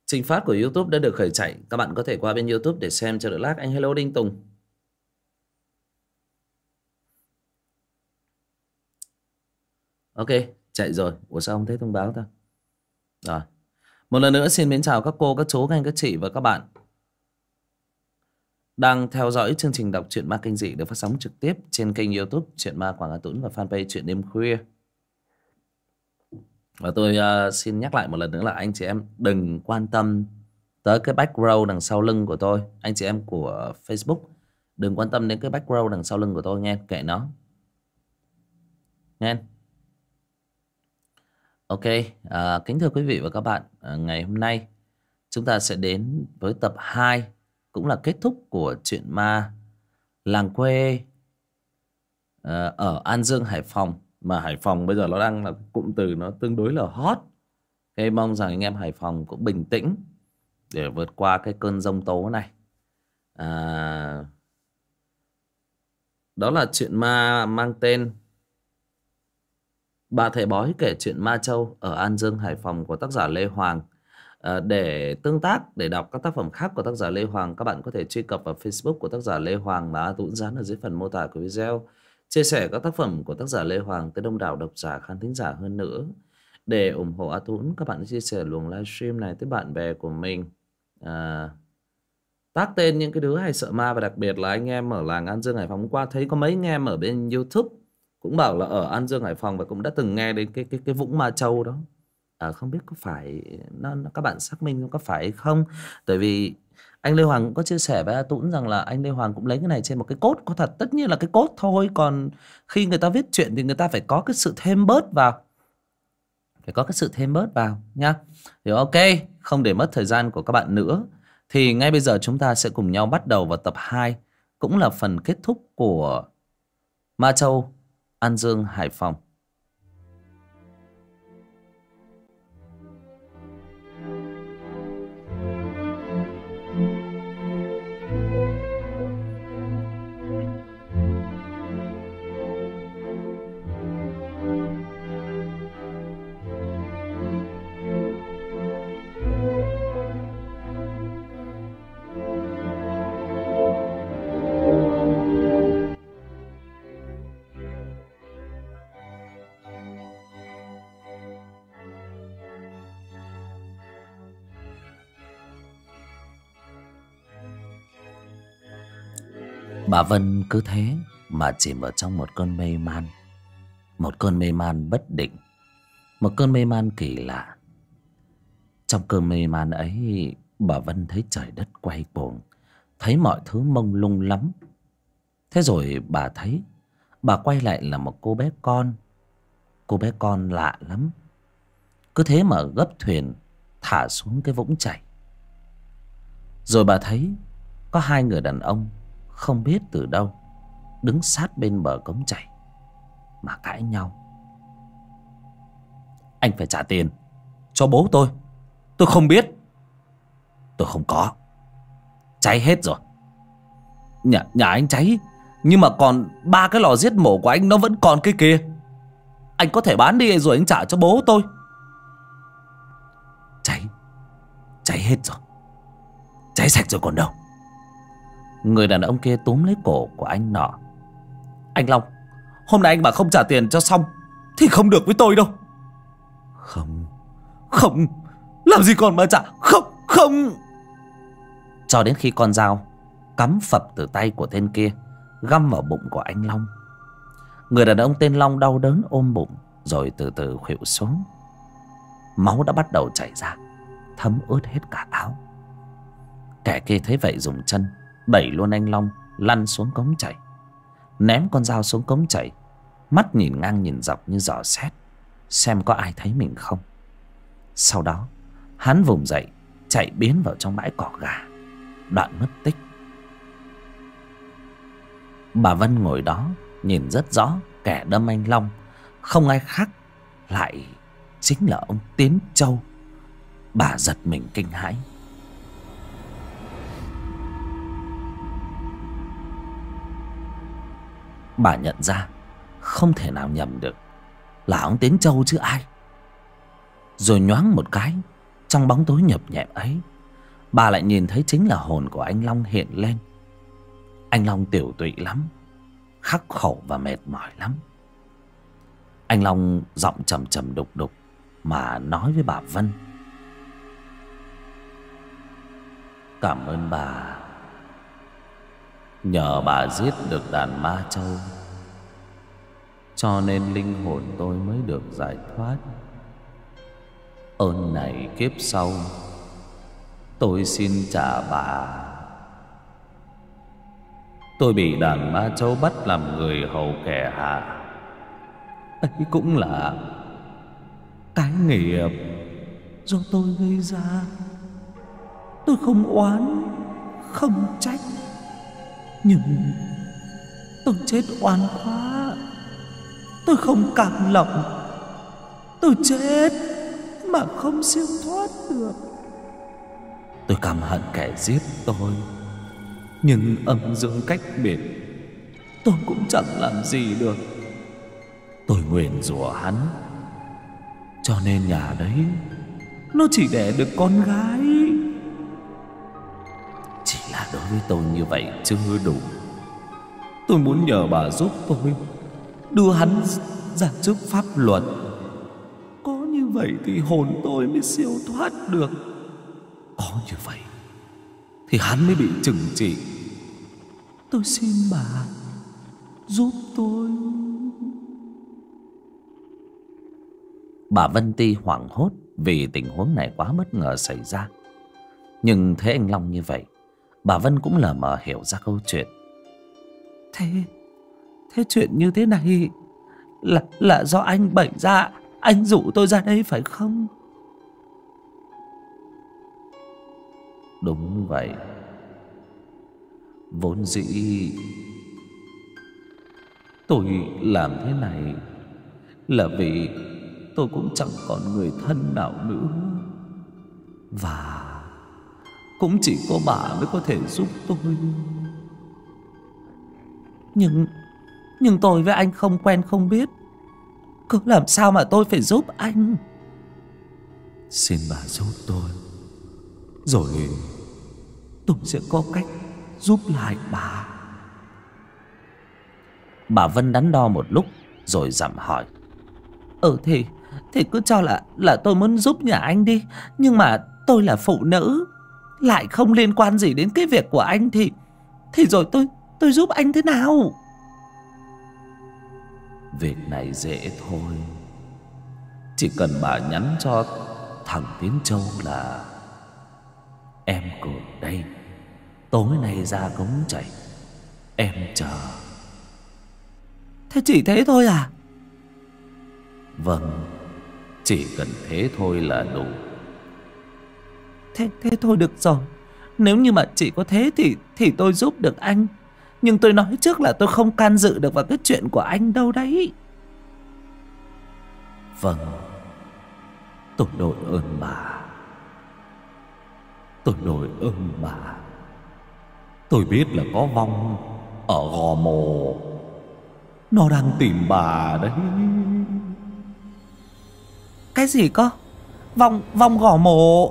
Trình phát của YouTube đã được khởi chạy. Các bạn có thể qua bên YouTube để xem cho đỡ lag. Anh hello Đinh Tùng. Ok, chạy rồi. Ủa sao không thấy thông báo ta? Rồi. Một lần nữa xin mến chào các cô, các chú, các anh, các chị và các bạn đang theo dõi chương trình đọc truyện ma kinh dị được phát sóng trực tiếp trên kênh YouTube Truyện Ma Quảng Hà Tũng và fanpage Truyện Đêm Khuya. Và tôi xin nhắc lại một lần nữa là anh chị em đừng quan tâm tới cái background đằng sau lưng của tôi. Anh chị em của Facebook đừng quan tâm đến cái background đằng sau lưng của tôi nghe, kệ nó. Nghe. Ok, kính thưa quý vị và các bạn, ngày hôm nay chúng ta sẽ đến với tập 2, cũng là kết thúc của truyện ma Làng Quê ở An Dương, Hải Phòng. Mà Hải Phòng bây giờ nó đang là cụm từ nó tương đối là hot. Thế mong rằng anh em Hải Phòng cũng bình tĩnh để vượt qua cái cơn giông tố này. Đó là truyện ma mang tên Bà Thầy Bói kể chuyện Ma Châu ở An Dương, Hải Phòng của tác giả Lê Hoàng. Để tương tác, để đọc các tác phẩm khác của tác giả Lê Hoàng, các bạn có thể truy cập vào Facebook của tác giả Lê Hoàng mà Tuấn dán ở dưới phần mô tả của video. Chia sẻ các tác phẩm của tác giả Lê Hoàng tới đông đảo độc giả, khán thính giả hơn nữa. Để ủng hộ A Tuấn, các bạn chia sẻ luồng livestream này tới bạn bè của mình. Tác tên những cái đứa hay sợ ma, và đặc biệt là anh em ở làng An Dương, Hải Phòng. Hôm qua thấy có mấy anh em ở bên YouTube cũng bảo là ở An Dương, Hải Phòng và cũng đã từng nghe đến cái Vũng Ma Châu đó. Không biết có phải nó các bạn xác minh có phải hay không. Tại vì anh Lê Hoàng cũng có chia sẻ với A Tũng rằng là anh Lê Hoàng cũng lấy cái này trên một cái cốt. Có thật, tất nhiên là cái cốt thôi. Còn khi người ta viết chuyện thì người ta phải có cái sự thêm bớt vào. Phải có cái sự thêm bớt vào nhá. Thì ok, không để mất thời gian của các bạn nữa, thì ngay bây giờ chúng ta sẽ cùng nhau bắt đầu vào tập 2, cũng là phần kết thúc của Ma Châu An Dương, Hải Phòng. Bà Vân cứ thế mà chìm ở trong một cơn mê man. Một cơn mê man bất định. Một cơn mê man kỳ lạ. Trong cơn mê man ấy, bà Vân thấy trời đất quay cuồng, thấy mọi thứ mông lung lắm. Thế rồi bà quay lại là một cô bé con. Cô bé con lạ lắm. Cứ thế mà gấp thuyền thả xuống cái vũng chảy. Rồi bà thấy có hai người đàn ông không biết từ đâu đứng sát bên bờ cống chảy mà cãi nhau. Anh phải trả tiền cho bố tôi không biết. Tôi không có. Cháy hết rồi. Nhà anh cháy, nhưng mà còn 3 cái lò giết mổ của anh nó vẫn còn cái kia. Anh có thể bán đi rồi anh trả cho bố tôi. Cháy hết rồi. Cháy sạch rồi còn đâu. Người đàn ông kia túm lấy cổ của anh nọ. Anh Long, hôm nay anh mà không trả tiền cho xong thì không được với tôi đâu. Không, làm gì còn mà trả. Không. Cho đến khi con dao cắm phập từ tay của tên kia găm vào bụng của anh Long. Người đàn ông tên Long đau đớn ôm bụng rồi từ từ khuỵu xuống. Máu đã bắt đầu chảy ra, thấm ướt hết cả áo. Kẻ kia thấy vậy dùng chân đẩy luôn anh Long lăn xuống cống chảy, ném con dao xuống cống chảy, mắt nhìn ngang nhìn dọc như dò xét xem có ai thấy mình không. Sau đó hắn vùng dậy chạy biến vào trong bãi cỏ gà, đoạn mất tích. Bà Vân ngồi đó nhìn rất rõ kẻ đâm anh Long không ai khác lại chính là ông Tiến Châu. Bà giật mình kinh hãi. Bà nhận ra không thể nào nhầm được, là ông Tiến Châu chứ ai. Rồi nhoáng một cái, Trong bóng tối nhập nhèm ấy, bà lại nhìn thấy chính là hồn của anh Long hiện lên. Anh Long tiểu tụy lắm, khắc khổ và mệt mỏi lắm. Anh Long giọng trầm trầm đục đục mà nói với bà Vân: "Cảm ơn bà. Nhờ bà giết được đàn ma trâu, cho nên linh hồn tôi mới được giải thoát. Ơn này kiếp sau tôi xin trả bà. Tôi bị đàn ma trâu bắt làm người hầu kẻ hạ, ấy cũng là cái nghiệp do tôi gây ra. Tôi không oán, không trách, nhưng tôi chết oan quá. Tôi không cam lòng. Tôi chết mà không siêu thoát được. Tôi căm hận kẻ giết tôi, nhưng âm dương cách biệt, tôi cũng chẳng làm gì được. Tôi nguyền rủa hắn, cho nên nhà đấy nó chỉ đẻ được con gái. Chỉ là đối với tôi như vậy chưa đủ. Tôi muốn nhờ bà giúp tôi đưa hắn ra trước pháp luật. Có như vậy thì hồn tôi mới siêu thoát được. Có như vậy thì hắn mới bị trừng trị. Tôi xin bà giúp tôi." Bà Vân Ti hoảng hốt vì tình huống này quá bất ngờ xảy ra. Nhưng thấy anh Long như vậy, bà Vân cũng lờ mờ hiểu ra câu chuyện. Thế chuyện như thế này là do anh bày ra, anh rủ tôi ra đây phải không? Đúng vậy. Vốn dĩ tôi làm thế này là vì tôi cũng chẳng còn người thân nào nữa, và cũng chỉ có bà mới có thể giúp tôi. Nhưng tôi với anh không quen không biết, cứ làm sao mà tôi phải giúp anh? Xin bà giúp tôi, rồi tôi sẽ có cách giúp lại bà. Bà Vân đắn đo một lúc rồi dặm hỏi: Thì cứ cho là tôi muốn giúp nhà anh đi. Nhưng mà tôi là phụ nữ, lại không liên quan gì đến cái việc của anh, thì rồi tôi giúp anh thế nào? Việc này dễ thôi. Chỉ cần bà nhắn cho thằng Tiến Châu là em Cường đây, tối nay ra cống chảy, em chờ. Thế chỉ thế thôi à? Vâng, chỉ cần thế thôi là đủ. Thế thôi được rồi. Nếu như mà chỉ có thế thì tôi giúp được anh. Nhưng tôi nói trước là tôi không can dự được vào cái chuyện của anh đâu đấy. Vâng, tôi đội ơn bà. Tôi đội ơn bà. Tôi biết là có vong ở Gò Mồ, nó đang tìm bà đấy. Cái gì cơ? Vong Gò Mồ?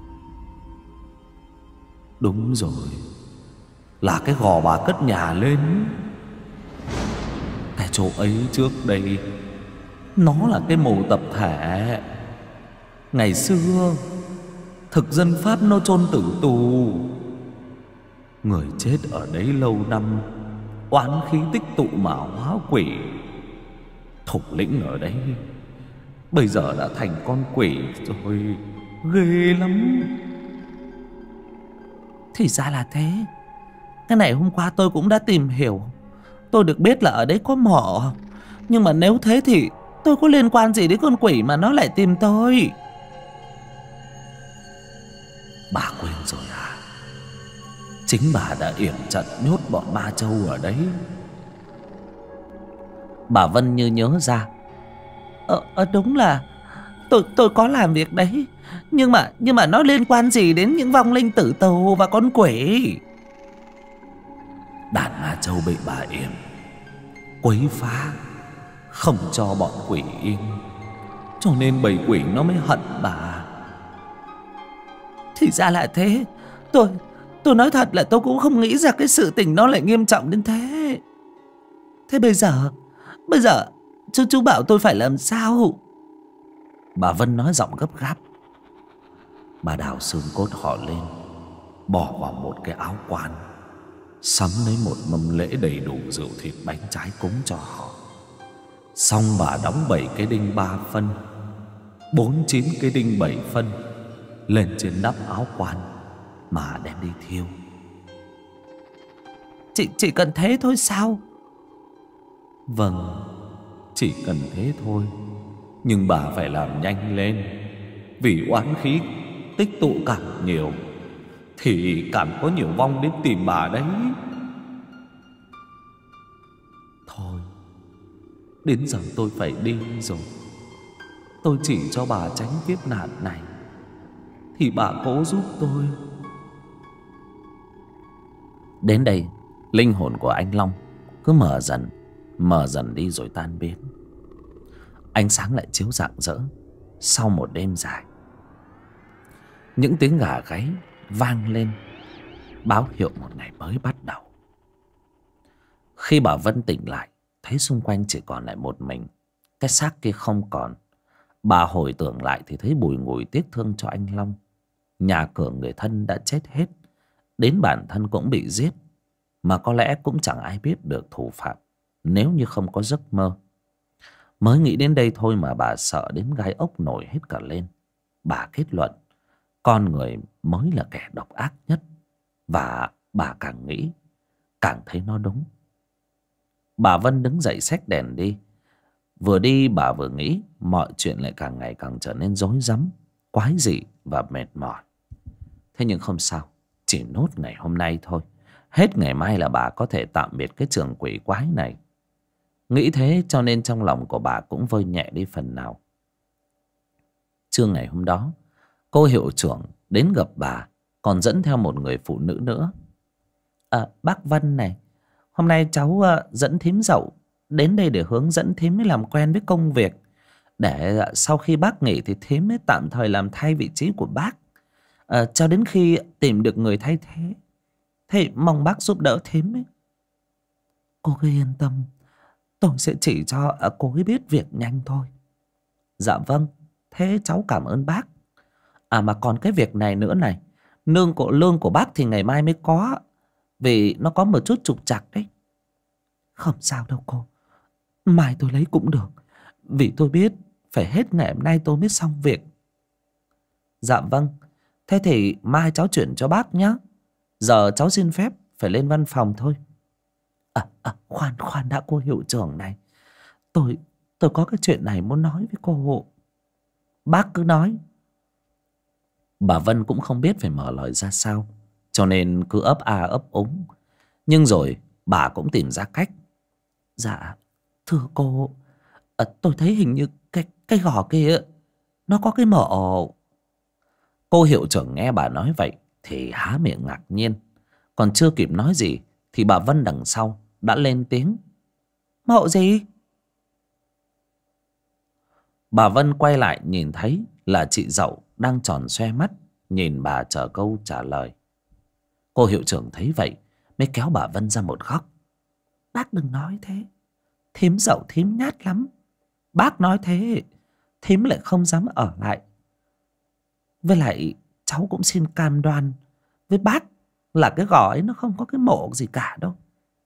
Đúng rồi, là cái gò bà cất nhà lên. Cái chỗ ấy trước đây nó là cái mồ tập thể. Ngày xưa thực dân Pháp nó chôn tử tù. Người chết ở đấy lâu năm, oán khí tích tụ mà hóa quỷ. Thủ lĩnh ở đấy bây giờ đã thành con quỷ rồi, ghê lắm. Thì ra là thế. Cái này hôm qua tôi cũng đã tìm hiểu. Tôi được biết là ở đấy có mộ. Nhưng mà nếu thế thì tôi có liên quan gì đến con quỷ mà nó lại tìm tôi? Bà quên rồi à? Chính bà đã yểm trận nhốt bọn ma châu ở đấy. Bà Vân như nhớ ra. Đúng là tôi có làm việc đấy. Nhưng mà nó liên quan gì đến những vong linh tử tù và con quỷ? Đàn ma châu bị bà yểm quấy phá, không cho bọn quỷ yên, cho nên bầy quỷ nó mới hận bà. Thì ra là thế. Tôi nói thật là tôi cũng không nghĩ ra cái sự tình nó lại nghiêm trọng đến thế. Thế bây giờ chú bảo tôi phải làm sao? Bà Vân nói giọng gấp gáp. Bà đào xương cốt họ lên, bỏ vào một cái áo quan, sắm lấy một mâm lễ đầy đủ rượu thịt bánh trái cúng cho họ. Xong bà đóng 7 cái đinh 3 phân, 49 cái đinh 7 phân lên trên nắp áo quan mà đem đi thiêu. Chỉ cần thế thôi sao? Vâng, chỉ cần thế thôi. Nhưng bà phải làm nhanh lên, vì oán khí tích tụ càng nhiều thì càng có nhiều vong đến tìm bà đấy. Thôi, đến giờ tôi phải đi rồi. Tôi chỉ cho bà tránh kiếp nạn này, thì bà cố giúp tôi. Đến đây, linh hồn của anh Long cứ mờ dần đi rồi tan biến. Ánh sáng lại chiếu rạng rỡ sau một đêm dài. Những tiếng gà gáy vang lên, báo hiệu một ngày mới bắt đầu. Khi bà Vân tỉnh lại, thấy xung quanh chỉ còn lại một mình, cái xác kia không còn. Bà hồi tưởng lại thì thấy bùi ngùi tiếc thương cho anh Long. Nhà cửa người thân đã chết hết, đến bản thân cũng bị giết, mà có lẽ cũng chẳng ai biết được thủ phạm nếu như không có giấc mơ. Mới nghĩ đến đây thôi mà bà sợ đến gai ốc nổi hết cả lên. Bà kết luận con người mới là kẻ độc ác nhất, và bà càng nghĩ càng thấy nó đúng. Bà Vân đứng dậy xách đèn đi. Vừa đi bà vừa nghĩ, mọi chuyện lại càng ngày càng trở nên rối rắm, quái dị và mệt mỏi. Thế nhưng không sao, chỉ nốt ngày hôm nay thôi, hết ngày mai là bà có thể tạm biệt cái trường quỷ quái này. Nghĩ thế cho nên trong lòng của bà cũng vơi nhẹ đi phần nào. Trưa ngày hôm đó, cô hiệu trưởng đến gặp bà, còn dẫn theo một người phụ nữ nữa. Bác Vân này, hôm nay cháu dẫn thím Dậu đến đây để hướng dẫn thím mới làm quen với công việc, để sau khi bác nghỉ thì thím mới tạm thời làm thay vị trí của bác, cho đến khi tìm được người thay thế. Thế mong bác giúp đỡ thím ấy. Cô cứ yên tâm, tôi sẽ chỉ cho cô ấy biết việc nhanh thôi. Dạ vâng, thế cháu cảm ơn bác. Mà còn cái việc này nữa này, lương của bác thì ngày mai mới có, vì nó có một chút trục trặc đấy. Không sao đâu cô, mai tôi lấy cũng được, vì tôi biết phải hết ngày hôm nay tôi mới xong việc. Dạ vâng, thế thì mai cháu chuyển cho bác nhé. Giờ cháu xin phép phải lên văn phòng thôi. Khoan đã cô hiệu trưởng này, tôi có cái chuyện này muốn nói với cô. Bác cứ nói. Bà Vân cũng không biết phải mở lời ra sao, cho nên cứ ấp ấp úng. Nhưng rồi bà cũng tìm ra cách. Dạ thưa cô, tôi thấy hình như cái gò kia nó có cái mộ. Cô hiệu trưởng nghe bà nói vậy thì há miệng ngạc nhiên. Còn chưa kịp nói gì thì bà Vân đằng sau đã lên tiếng. Mộ gì? Bà Vân quay lại nhìn thấy là chị Dậu đang tròn xoe mắt nhìn bà chờ câu trả lời. Cô hiệu trưởng thấy vậy mới kéo bà Vân ra một góc. Bác đừng nói thế, thím Dậu thím nhát lắm. Bác nói thế thím lại không dám ở lại. Với lại cháu cũng xin cam đoan với bác là cái gò ấy nó không có cái mộ gì cả đâu.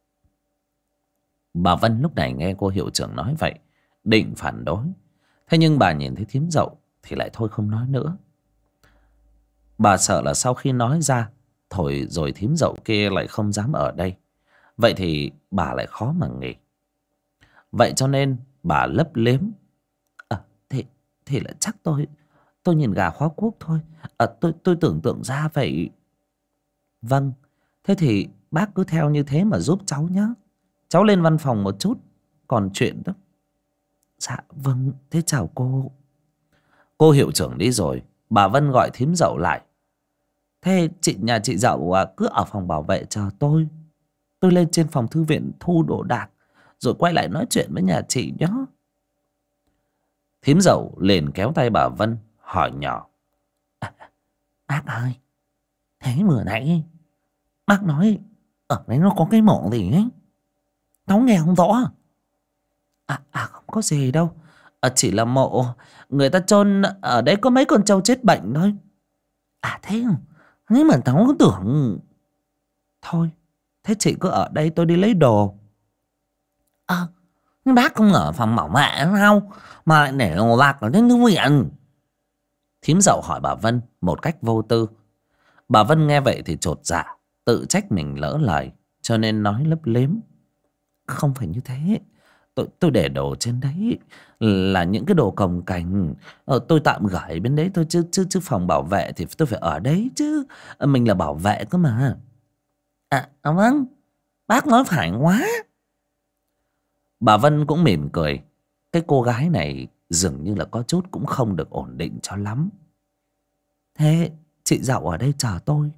Bà Vân lúc này nghe cô hiệu trưởng nói vậy định phản đối, thế nhưng bà nhìn thấy thím Dậu thì lại thôi không nói nữa. Bà sợ là sau khi nói ra thôi rồi thím Dậu kia lại không dám ở đây, vậy thì bà lại khó mà nghỉ. Vậy cho nên bà lấp liếm. Thì là chắc tôi nhìn gà khóa cuốc thôi. Tôi tưởng tượng ra vậy. Vâng, thế thì bác cứ theo như thế mà giúp cháu nhé. Cháu lên văn phòng một chút, còn chuyện đó. Dạ vâng, thế chào cô. Cô hiệu trưởng đi rồi, bà Vân gọi thím Dậu lại. Thế nhà chị Dậu cứ ở phòng bảo vệ chờ tôi. Tôi lên trên phòng thư viện thu đồ đạc, rồi quay lại nói chuyện với nhà chị nhé. Thím Dậu liền kéo tay bà Vân hỏi nhỏ. Bác ơi, thế vừa nãy bác nói ở đấy nó có cái mộ gì ấy, cháu nghe không rõ. Không có gì đâu. Chỉ là mộ người ta chôn ở đấy có mấy con trâu chết bệnh thôi. Thế không? Thế mà cháu cứ tưởng. Thôi, thế chị cứ ở đây tôi đi lấy đồ. Nhưng bác không ở phòng bảo vệ sao mà lại để đồ bạc ở trên thư viện? Thím Dậu hỏi bà Vân một cách vô tư. Bà Vân nghe vậy thì chột dạ, tự trách mình lỡ lời cho nên nói lấp lếm. Không phải như thế. Tôi để đồ trên đấy là những cái đồ cồng cành. Tôi tạm gửi bên đấy thôi chứ phòng bảo vệ thì tôi phải ở đấy chứ. Mình là bảo vệ cơ mà. Vâng, bác nói phải quá. Bà Vân cũng mỉm cười. Cái cô gái này dường như là có chút cũng không được ổn định cho lắm. Thế chị Dậu ở đây chờ tôi.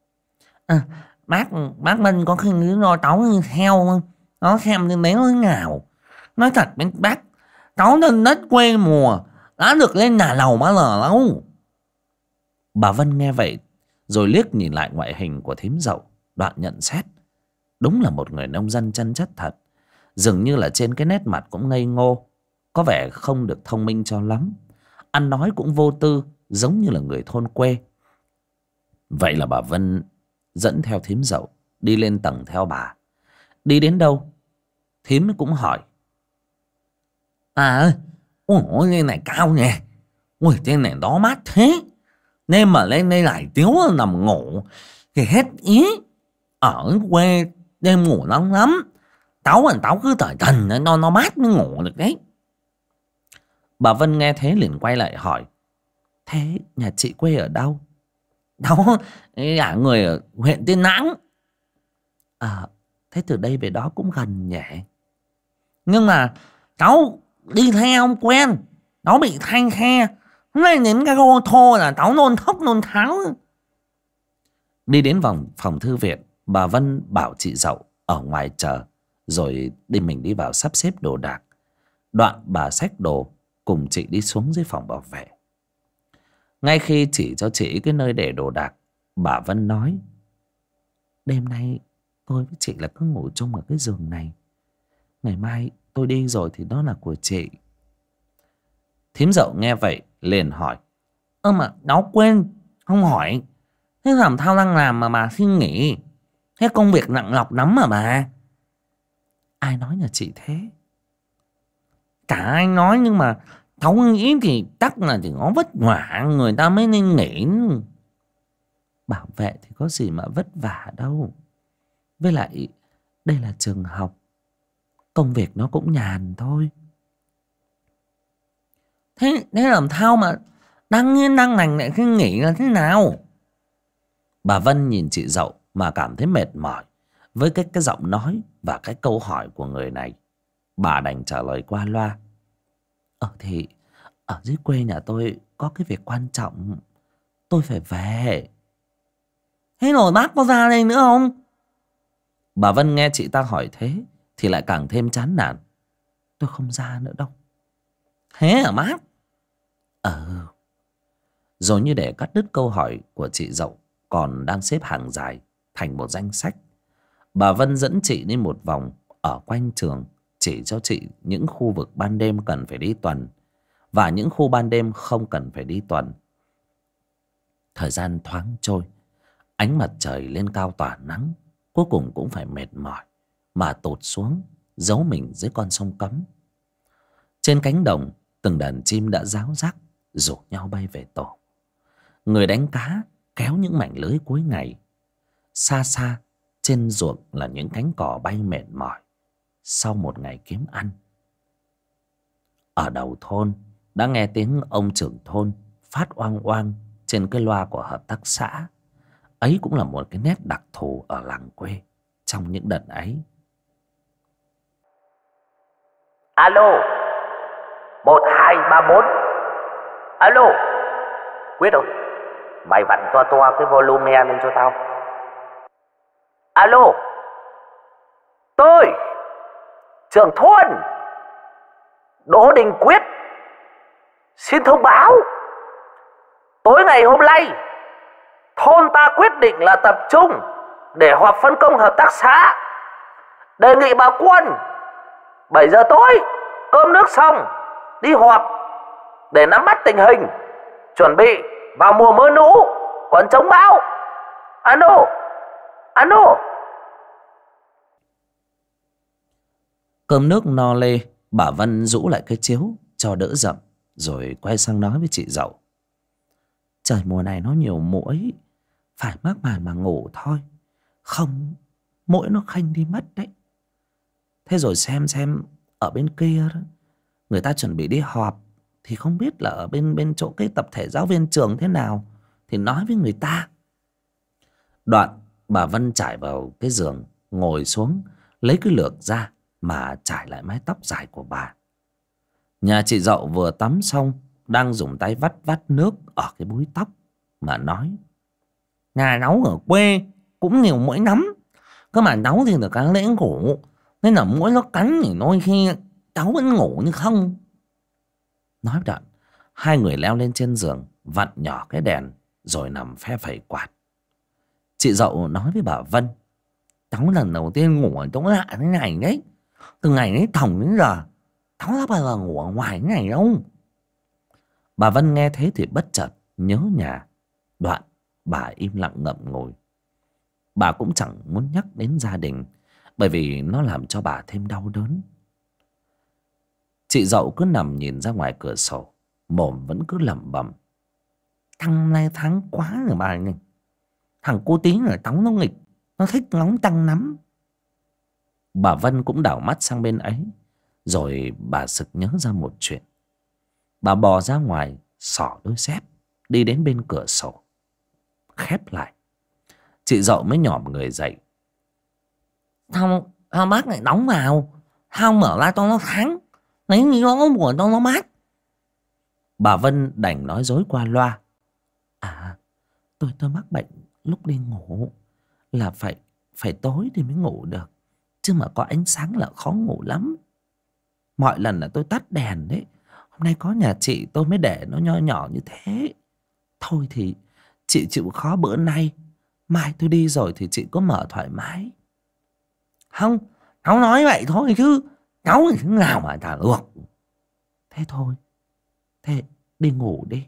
Bác Vân có khi lo cháu theo không? Nó xem trên đấy nó thế nào. Nói thật với bác, cháu lên đất quê mùa đã được lên nhà lầu bao giờ đâu. Bà Vân nghe vậy rồi liếc nhìn lại ngoại hình của thím Dậu, đoạn nhận xét. Đúng là một người nông dân chân chất thật. Dường như là trên cái nét mặt cũng ngây ngô, có vẻ không được thông minh cho lắm. Ăn nói cũng vô tư, giống như là người thôn quê. Vậy là bà Vân dẫn theo thím Dậu đi lên tầng theo bà. Đi đến đâu thím cũng hỏi. Ơi, ôi trên này cao nhỉ. Ui, trên này gió mát thế. Nên mà lên đây lại tiếu nằm ngủ thì hết ý. Ở quê đêm ngủ nóng lắm. Cháu cứ tởi thần nó mát mới ngủ được đấy. Bà Vân nghe thế liền quay lại hỏi. Thế nhà chị quê ở đâu? Cháu là người ở huyện Tiên Lãng. Thế từ đây về đó cũng gần nhỉ. Nhưng mà cháu đi theo không quen. Cháu bị thanh khe. Lên đến cái ô tô là cháu nôn thốc nôn tháo. Đi đến phòng thư viện, bà Vân bảo chị Dậu ở ngoài chờ, rồi mình đi vào sắp xếp đồ đạc. Đoạn bà xách đồ cùng chị đi xuống dưới phòng bảo vệ. Ngay khi chỉ cho chị cái nơi để đồ đạc, bà Vân nói. Đêm nay tôi với chị là cứ ngủ chung ở cái giường này. Ngày mai tôi đi rồi thì đó là của chị. Thím Dậu nghe vậy liền hỏi. Mà cháu quên không hỏi. Thế làm thao đang làm mà bà xin nghỉ. Thế công việc nặng nhọc lắm mà bà. Ai nói nhà chị thế? Cả anh nói, nhưng mà cháu nghĩ thì chắc là chỉ có vất vả người ta mới nên nghỉ. Bảo vệ thì có gì mà vất vả đâu. Với lại đây là trường học, công việc nó cũng nhàn thôi. Thế làm thao mà đang yên đang lành lại khi nghỉ là thế nào? Bà Vân nhìn chị Dậu mà cảm thấy mệt mỏi với cái giọng nói và cái câu hỏi của người này. Bà đành trả lời qua loa. Thì ở dưới quê nhà tôi có cái việc quan trọng, tôi phải về. Thế rồi bác có ra đây nữa không? Bà Vân nghe chị ta hỏi thế thì lại càng thêm chán nản. Tôi không ra nữa đâu. Thế hả bác? Rồi như để cắt đứt câu hỏi của chị Dậu còn đang xếp hàng dài thành một danh sách, bà Vân dẫn chị đi một vòng ở quanh trường, chỉ cho chị những khu vực ban đêm cần phải đi tuần và những khu ban đêm không cần phải đi tuần. Thời gian thoáng trôi, ánh mặt trời lên cao tỏa nắng, cuối cùng cũng phải mệt mỏi mà tụt xuống giấu mình dưới con sông Cấm. Trên cánh đồng, từng đàn chim đã ráo rác rủ nhau bay về tổ. Người đánh cá kéo những mảnh lưới cuối ngày. Xa xa trên ruộng là những cánh cỏ bay mệt mỏi sau một ngày kiếm ăn. Ở đầu thôn đã nghe tiếng ông trưởng thôn phát oang oang trên cái loa của hợp tác xã. Ấy cũng là một cái nét đặc thù ở làng quê trong những đợt ấy. Alo 1234. Alo Quyết ơi, mày vặn toa toa cái volume lên cho tao. Alo, tôi trưởng thôn Đỗ Đình Quyết xin thông báo tối ngày hôm nay thôn ta quyết định là tập trung để họp phân công hợp tác xã. Đề nghị bà Quân 7 giờ tối cơm nước xong đi họp để nắm bắt tình hình, chuẩn bị vào mùa mưa lũ còn chống bão. Alo, alo. Cơm nước no lê, bà Vân rũ lại cái chiếu cho đỡ rậm, rồi quay sang nói với chị Dậu. Trời mùa này nó nhiều muỗi, phải mắc màn mà ngủ thôi, không muỗi nó khanh đi mất đấy. Thế rồi xem ở bên kia đó, người ta chuẩn bị đi họp, thì không biết là ở bên chỗ cái tập thể giáo viên trường thế nào, thì nói với người ta. Đoạn bà Vân trải vào cái giường, ngồi xuống lấy cái lược ra mà trải lại mái tóc dài của bà. Nhà chị Dậu vừa tắm xong, đang dùng tay vắt nước ở cái búi tóc mà nói. Nhà nấu ở quê cũng nhiều muỗi lắm, cơ mà nấu thì được cái lễ ngủ, nên là muỗi nó cắn thì đôi khi cháu vẫn ngủ như không. Nói đoạn, hai người leo lên trên giường, vặn nhỏ cái đèn, rồi nằm phe phẩy quạt. Chị Dậu nói với bà Vân. Cháu lần đầu tiên ngủ ở chỗ lạ thế này đấy. Từ ngày lấy thòng đến giờ, cháu đã bao giờ ngủ ở ngoài thế này đâu. Bà Vân nghe thế thì bất chợt nhớ nhà. Đoạn bà im lặng ngậm ngùi. Bà cũng chẳng muốn nhắc đến gia đình, bởi vì nó làm cho bà thêm đau đớn. Chị Dậu cứ nằm nhìn ra ngoài cửa sổ, mồm vẫn cứ lẩm bẩm. Thằng này tháng quá rồi bà này. Thằng cô tí là cháu nó nghịch, nó thích ngóng trăng lắm. Bà Vân cũng đảo mắt sang bên ấy, rồi bà sực nhớ ra một chuyện. Bà bò ra ngoài, xỏ đôi dép, đi đến bên cửa sổ, khép lại. Chị Dậu mới nhòm người dậy. Sao bác lại đóng vào? Sao mở ra cho nó tháng? Lấy như nó buồn cho nó mát. Bà Vân đành nói dối qua loa. À, tôi mắc bệnh lúc đi ngủ là phải tối thì mới ngủ được, chứ mà có ánh sáng là khó ngủ lắm. Mọi lần là tôi tắt đèn đấy, hôm nay có nhà chị tôi mới để nó nho nhỏ như thế. Thôi thì chị chịu khó bữa nay, mai tôi đi rồi thì chị có mở thoải mái. Không, cháu nói vậy thôi chứ cháu thì thế nào mà chả được. Thế thôi, thế đi ngủ đi.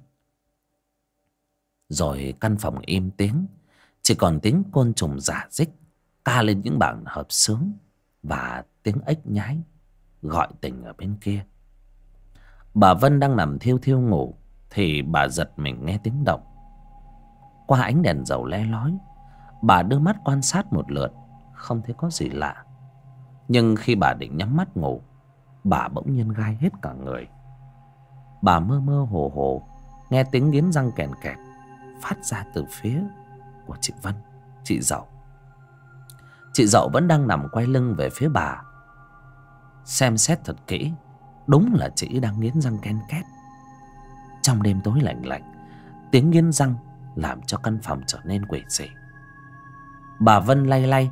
Rồi căn phòng im tiếng, chỉ còn tiếng côn trùng rả rích ca lên những bản hợp xướng, và tiếng ếch nhái gọi tỉnh ở bên kia. Bà Vân đang nằm thiêu thiêu ngủ thì bà giật mình nghe tiếng động. Qua ánh đèn dầu le lói, bà đưa mắt quan sát một lượt, không thấy có gì lạ. Nhưng khi bà định nhắm mắt ngủ, bà bỗng nhiên gai hết cả người. Bà mơ mơ hồ hồ nghe tiếng nghiến răng kèn kẹt phát ra từ phía của chị Vân, chị Dậu. Chị Dậu vẫn đang nằm quay lưng về phía bà. Xem xét thật kỹ, đúng là chị đang nghiến răng ken két. Trong đêm tối lạnh lạnh, tiếng nghiến răng làm cho căn phòng trở nên quỷ dị. Bà Vân lay lay.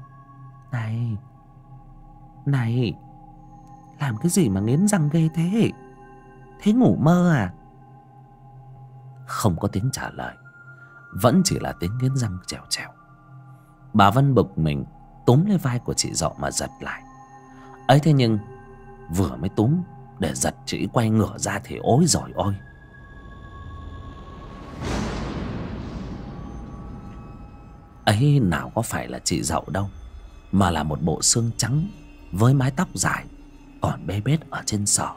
Này, làm cái gì mà nghiến răng ghê thế? Thế ngủ mơ à? Không có tiếng trả lời, vẫn chỉ là tiếng nghiến răng trèo trèo. Bà Vân bực mình túm lấy vai của chị Dậu mà giật lại. Ấy thế nhưng vừa mới túm để giật, chị quay ngửa ra thì ối rồi ôi, ấy nào có phải là chị Dậu đâu, mà là một bộ xương trắng với mái tóc dài còn bê bết ở trên sọ.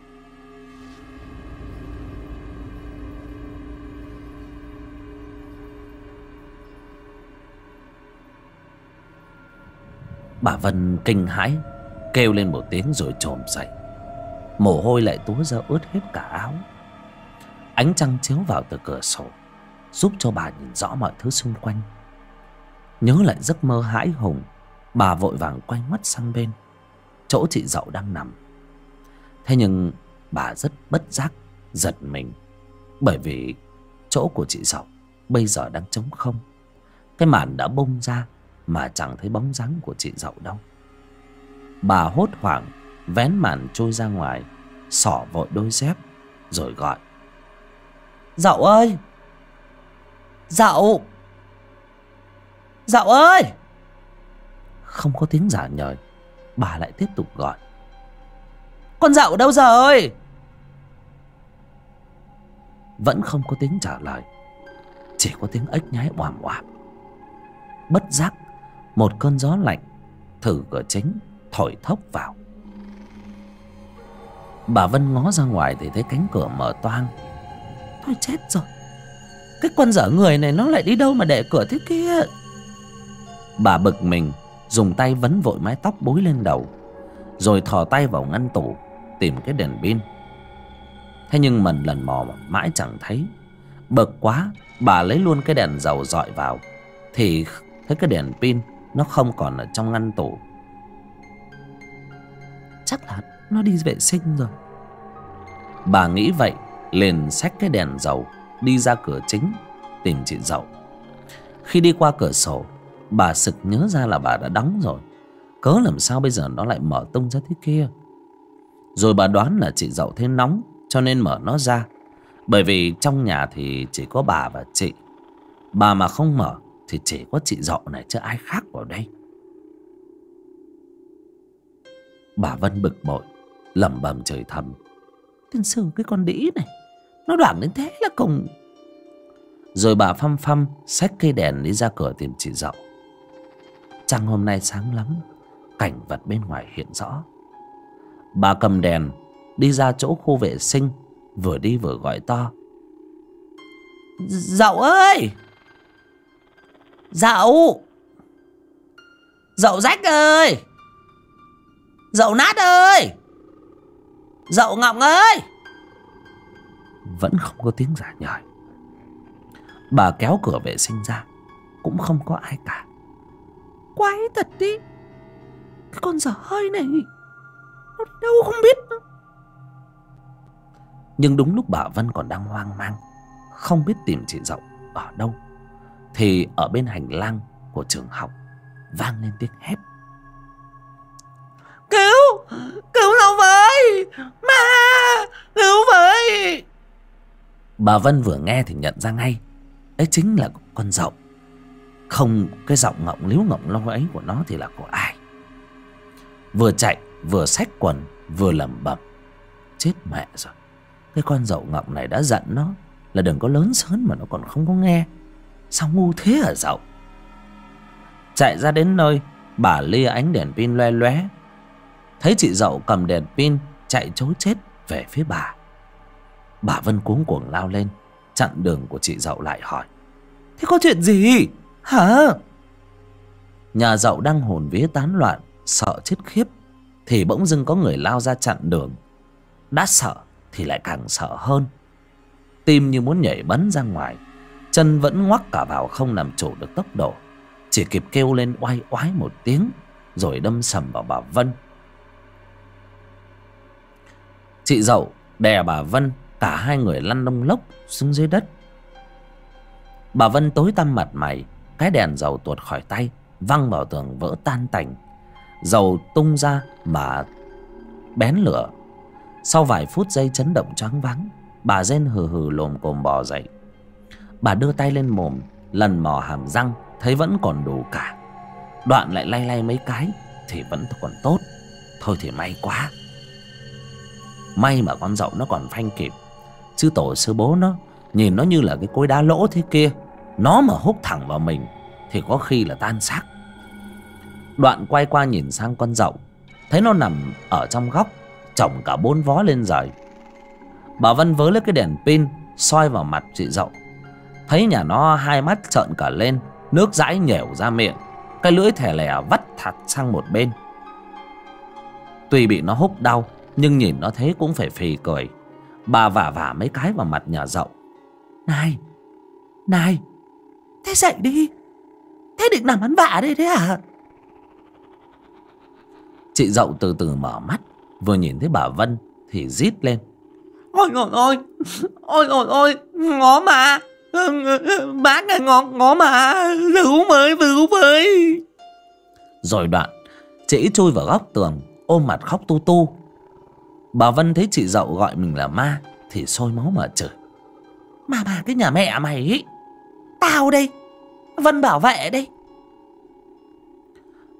Bà Vân kinh hãi kêu lên một tiếng rồi chồm dậy. Mồ hôi lại túa ra ướt hết cả áo. Ánh trăng chiếu vào từ cửa sổ giúp cho bà nhìn rõ mọi thứ xung quanh. Nhớ lại giấc mơ hãi hùng, bà vội vàng quay mắt sang bên chỗ chị Dậu đang nằm. Thế nhưng bà rất bất giác giật mình, bởi vì chỗ của chị Dậu bây giờ đang trống không. Cái màn đã bung ra mà chẳng thấy bóng dáng của chị Dậu đâu. Bà hốt hoảng vén màn trôi ra ngoài, xỏ vội đôi dép rồi gọi. Dậu ơi! Dậu! Dậu ơi! Không có tiếng trả lời. Bà lại tiếp tục gọi. Con Dậu đâu rồi? Vẫn không có tiếng trả lời. Chỉ có tiếng ếch nhái oàm oàm. Bất giác một cơn gió lạnh thử cửa chính thổi thốc vào. Bà Vân ngó ra ngoài thì thấy cánh cửa mở toang. Thôi chết rồi, cái con dở người này nó lại đi đâu mà để cửa thế kia. Bà bực mình, dùng tay vấn vội mái tóc búi lên đầu, rồi thò tay vào ngăn tủ tìm cái đèn pin. Thế nhưng mình lần mò mãi chẳng thấy. Bực quá, bà lấy luôn cái đèn dầu dọi vào thì thấy cái đèn pin nó không còn ở trong ngăn tủ. Chắc là nó đi vệ sinh rồi. Bà nghĩ vậy, liền xách cái đèn dầu đi ra cửa chính tìm chị Dậu. Khi đi qua cửa sổ, bà sực nhớ ra là bà đã đóng rồi. Cớ làm sao bây giờ nó lại mở tung ra thế kia. Rồi bà đoán là chị Dậu thấy nóng cho nên mở nó ra. Bởi vì trong nhà thì chỉ có bà và chị. Bà mà không mở thì chỉ có chị Dậu này chứ ai khác vào đây. Bà Vân bực bội, lẩm bẩm chửi thầm. Tiên sư cái con đĩ này, nó đoảng đến thế là cùng. Rồi bà phăm phăm xách cây đèn đi ra cửa tìm chị Dậu. Trăng hôm nay sáng lắm, cảnh vật bên ngoài hiện rõ. Bà cầm đèn đi ra chỗ khu vệ sinh, vừa đi vừa gọi to. Dậu ơi! Dậu! Dậu rách ơi! Dậu nát ơi! Dậu ngọng ơi! Vẫn không có tiếng trả lời. Bà kéo cửa vệ sinh ra, cũng không có ai cả. Quái thật đi, cái con dở hơi này nó đâu không biết nữa. Nhưng đúng lúc bà Vân còn đang hoang mang, không biết tìm chị Dậu ở đâu, thì ở bên hành lang của trường học vang lên tiếng hét. Cứu! Cứu nó với! Ma! Cứu với! Bà Vân vừa nghe thì nhận ra ngay, ấy chính là con Dậu. Không, cái giọng ngọng líu ngọng lo ấy của nó thì là của ai. Vừa chạy vừa xách quần vừa lẩm bẩm. Chết mẹ rồi, cái con Dậu ngọng này đã dặn nó là đừng có lớn sớn mà nó còn không có nghe. Sao ngu thế hả Dậu? Chạy ra đến nơi, bà lia ánh đèn pin loe loé, thấy chị Dậu cầm đèn pin chạy trối chết về phía bà. Bà Vân cuống cuồng lao lên, chặn đường của chị Dậu lại hỏi. Thế có chuyện gì hả? Nhà Dậu đang hồn vía tán loạn, sợ chết khiếp, thì bỗng dưng có người lao ra chặn đường. Đã sợ thì lại càng sợ hơn, tim như muốn nhảy bắn ra ngoài, chân vẫn ngoắc cả vào không làm chủ được tốc độ, chỉ kịp kêu lên oai oái một tiếng rồi đâm sầm vào bà Vân. Chị Dậu đè bà Vân, cả hai người lăn lông lốc xuống dưới đất. Bà Vân tối tăm mặt mày, cái đèn dầu tuột khỏi tay, văng vào tường vỡ tan tành. Dầu tung ra mà bén lửa. Sau vài phút giây chấn động choáng váng, bà rên hừ hừ lồm cồm bò dậy. Bà đưa tay lên mồm lần mò hàm răng, thấy vẫn còn đủ cả. Đoạn lại lay lay mấy cái thì vẫn còn tốt. Thôi thì may quá. May mà con Dậu nó còn phanh kịp, chứ tổ sư bố nó nhìn nó như là cái cối đá lỗ thế kia, nó mà húc thẳng vào mình thì có khi là tan xác. Đoạn quay qua nhìn sang con Dậu, thấy nó nằm ở trong góc, chồng cả 4 vó lên giời. Bà Vân vớ lấy cái đèn pin soi vào mặt chị Dậu, thấy nhà nó hai mắt trợn cả lên, nước dãi nhểu ra miệng, cái lưỡi thè lè vắt thặt sang một bên. Tuy bị nó húc đau, nhưng nhìn nó thế cũng phải phì cười. Bà vả mấy cái vào mặt nhà Dậu. Này, này, thế dậy đi, thế định nằm ăn vạ đây thế à? Chị Dậu từ từ mở mắt, vừa nhìn thấy bà Vân thì rít lên. Ôi ôi ôi, ôi ôi ôi, ngó mà, bác ơi, ngó mà, cứu với. Rồi đoạn chị chui vào góc tường, ôm mặt khóc tu tu. Bà Vân thấy chị Dậu gọi mình là ma thì sôi máu mà chửi. Mà cái nhà mẹ mày ý, tao đây, Vân bảo vệ đây,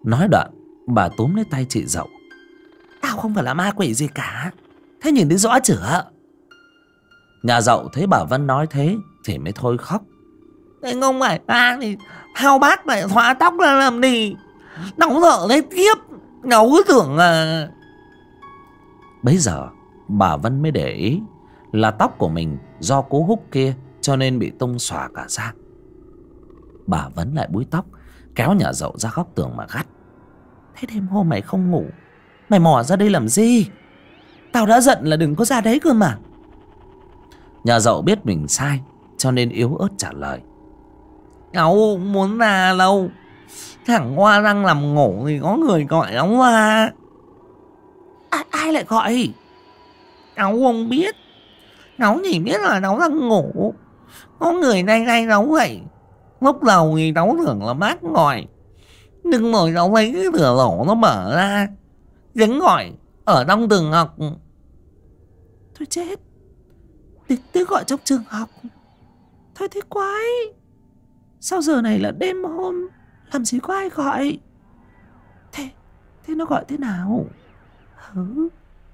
Nói đoạn bà túm lấy tay chị Dậu. Tao không phải là ma quỷ gì cả. Thế nhìn thấy rõ chưa? Nhà Dậu thấy bà Vân nói thế thì mới thôi khóc. Thế không phải ta thì thao bác lại thoa tóc ra làm gì? Nóng sợ lấy tiếp. Nó cứ tưởng là... Bấy giờ bà Vân mới để ý là tóc của mình do cú húc kia cho nên bị tung xòa cả ra. Bà Vân lại búi tóc, kéo nhà Dậu ra góc tường mà gắt. Thế đêm hôm mày không ngủ, mày mò ra đây làm gì? Tao đã giận là đừng có ra đấy cơ mà. Nhà Dậu biết mình sai cho nên yếu ớt trả lời. Cháu muốn ra đâu, thằng Hoa đang nằm ngủ thì có người gọi nó ra. Ai lại gọi? Cháu không biết. Cháu chỉ biết là cháu đang ngủ, có người nay nay cháu vậy. Lúc đầu thì cháu tưởng là bác gọi, nhưng rồi cháu thấy cái cửa sổ nó mở ra, tiếng gọi ở trong trường học. Thôi chết, tiếng gọi trong trường học. Thôi thế quái, sao giờ này là đêm hôm, làm gì có ai gọi? Thế nó gọi thế nào? Hứ?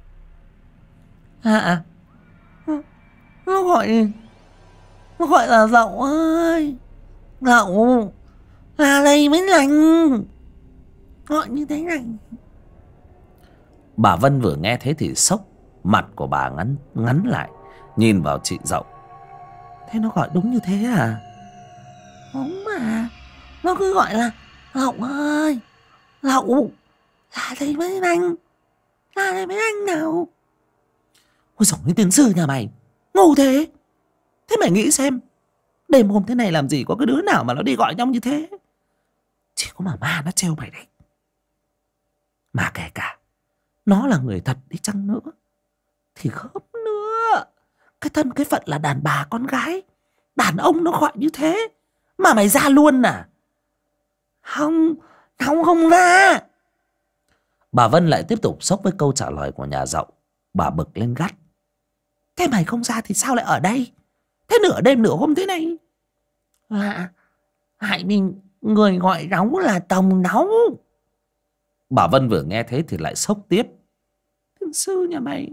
Nó gọi là Dậu ơi. Dậu, là đây mới lành. Gọi như thế này. Bà Vân vừa nghe thế thì sốc. Mặt của bà ngắn lại, nhìn vào chị Dậu. Thế nó gọi đúng như thế à? Đúng mà. Nó cứ gọi là Dậu ơi, Dậu, là đây mới lành. Là đây mới lành nào. Ôi giời, tiến sư nhà mày ngu thế. Thế mày nghĩ xem, đêm hôm thế này làm gì có cái đứa nào mà nó đi gọi nhau như thế. Chỉ có mà ma nó trêu mày đấy. Mà kể cả nó là người thật đi chăng nữa thì khớp nữa. Cái thân cái phận là đàn bà con gái, đàn ông nó gọi như thế mà mày ra luôn à? Không ra. Bà Vân lại tiếp tục sốc với câu trả lời của nhà Dậu. Bà bực lên gắt. Thế mày không ra thì sao lại ở đây? Thế nửa đêm nửa hôm thế này là hại mình. Người gọi nóng là Tòng Nóng. Bà Vân vừa nghe thế thì lại sốc tiếp. Thiên sư nhà mày,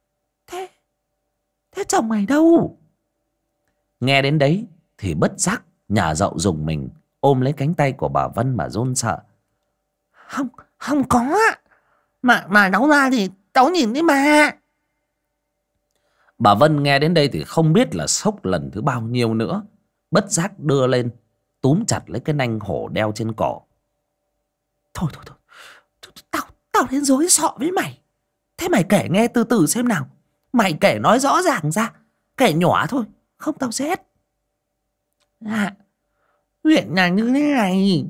Thế chồng mày đâu? Nghe đến đấy thì bất giác nhà Dậu dùng mình ôm lấy cánh tay của bà Vân mà run sợ. Không có. Mà nóng ra thì cháu nhìn thấy mà. Bà Vân nghe đến đây thì không biết là sốc lần thứ bao nhiêu nữa. Bất giác đưa lên, túm chặt lấy cái nanh hổ đeo trên cổ. Thôi, tao đến dối sọ với mày. Thế mày kể nghe từ từ xem nào. Mày kể nói rõ ràng ra, kể nhỏ thôi, không tao giết. Chuyện là như thế này.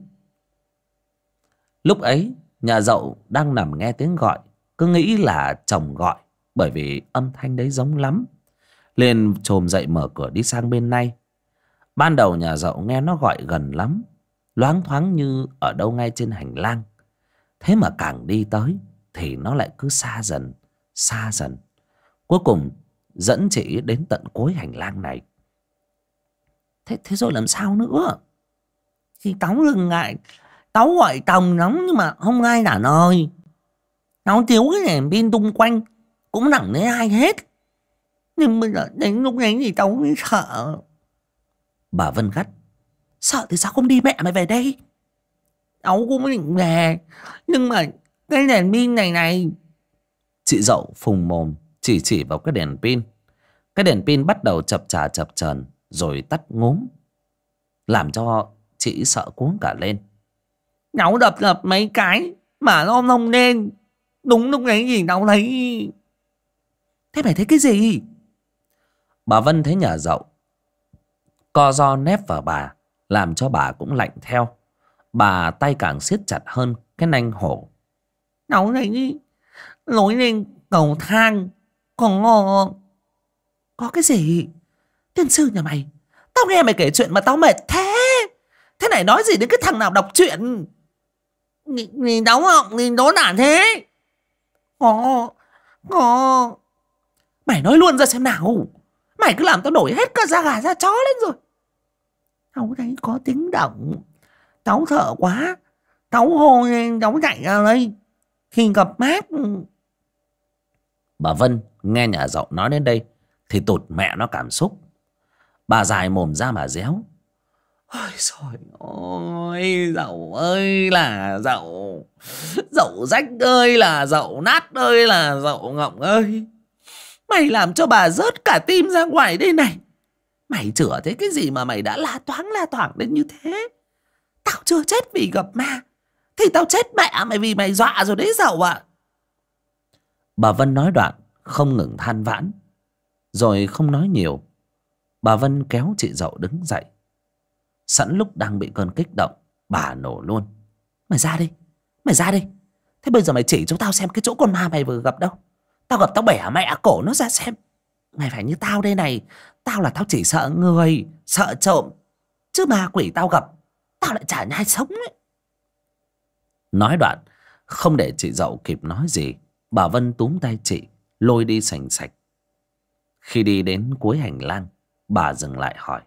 Lúc ấy nhà Dậu đang nằm nghe tiếng gọi, cứ nghĩ là chồng gọi bởi vì âm thanh đấy giống lắm, liền chồm dậy mở cửa đi sang bên này. Ban đầu nhà Dậu nghe nó gọi gần lắm, loáng thoáng như ở đâu ngay trên hành lang. Thế mà càng đi tới thì nó lại cứ xa dần. Cuối cùng dẫn chị đến tận cuối hành lang này. Thế rồi làm sao nữa? Thì Táo dừng lại, Táo gọi Tòng Nóng nhưng mà không ai trả lời. Táo thiếu cái đèn pin tung quanh, cũng chẳng thấy ai hết. Nhưng bây giờ đến lúc ấy thì Táo mới sợ. Bà Vân gắt. Sợ thì sao không đi mẹ mày về đây? Táo cũng định về, nhưng mà cái đèn pin này. Chị Dậu phùng mồm chỉ vào cái đèn pin. Cái đèn pin bắt đầu chập chờn rồi tắt ngốm, làm cho chị sợ cuống cả lên. Cháu đập mấy cái mà nó không lên. Đúng lúc đấy gì cháu thấy. Thế mày thấy cái gì? Bà Vân thấy nhà Dậu co ro nép vào bà, làm cho bà cũng lạnh theo. Bà tay càng siết chặt hơn cái nanh hổ. Cháu thấy lối lên cầu thang có cái gì? Tiên sư nhà mày, tao nghe mày kể chuyện mà tao mệt thế. Thế này nói gì đến cái thằng nào đọc truyện? Nhìn đóng không? Nhìn đố đản thế. Có. Mày nói luôn ra xem nào. Mày cứ làm tao nổi hết cả da gà da chó lên rồi. Tao thấy có tiếng động. Tao sợ quá, cháu hô lên, cháu chạy ra đây khi gặp mát. Bà Vân nghe nhà Dậu nói đến đây thì tụt mẹ nó cảm xúc. Bà dài mồm ra mà réo: ôi trời ơi, Dậu ơi là Dậu, Dậu rách ơi là Dậu, nát ơi là Dậu, Ngọc ơi, mày làm cho bà rớt cả tim ra ngoài đây này. Mày chữa thế cái gì mà mày đã la toáng đến như thế? Tao chưa chết vì gặp ma, thì tao chết mẹ mày vì mày dọa rồi đấy Dậu ạ. Bà Vân nói đoạn không ngừng than vãn, rồi không nói nhiều. Bà Vân kéo chị Dậu đứng dậy. Sẵn lúc đang bị cơn kích động, bà nổ luôn: mày ra đi, mày ra đi. Thế bây giờ mày chỉ cho tao xem cái chỗ con ma mày vừa gặp đâu. Tao gặp tao bẻ mẹ cổ nó ra xem. Mày phải như tao đây này. Tao là tao chỉ sợ người, sợ trộm, chứ ma quỷ tao gặp tao lại chả nhai sống ấy. Nói đoạn, không để chị Dậu kịp nói gì, bà Vân túm tay chị lôi đi sành sạch. Khi đi đến cuối hành lang, bà dừng lại hỏi: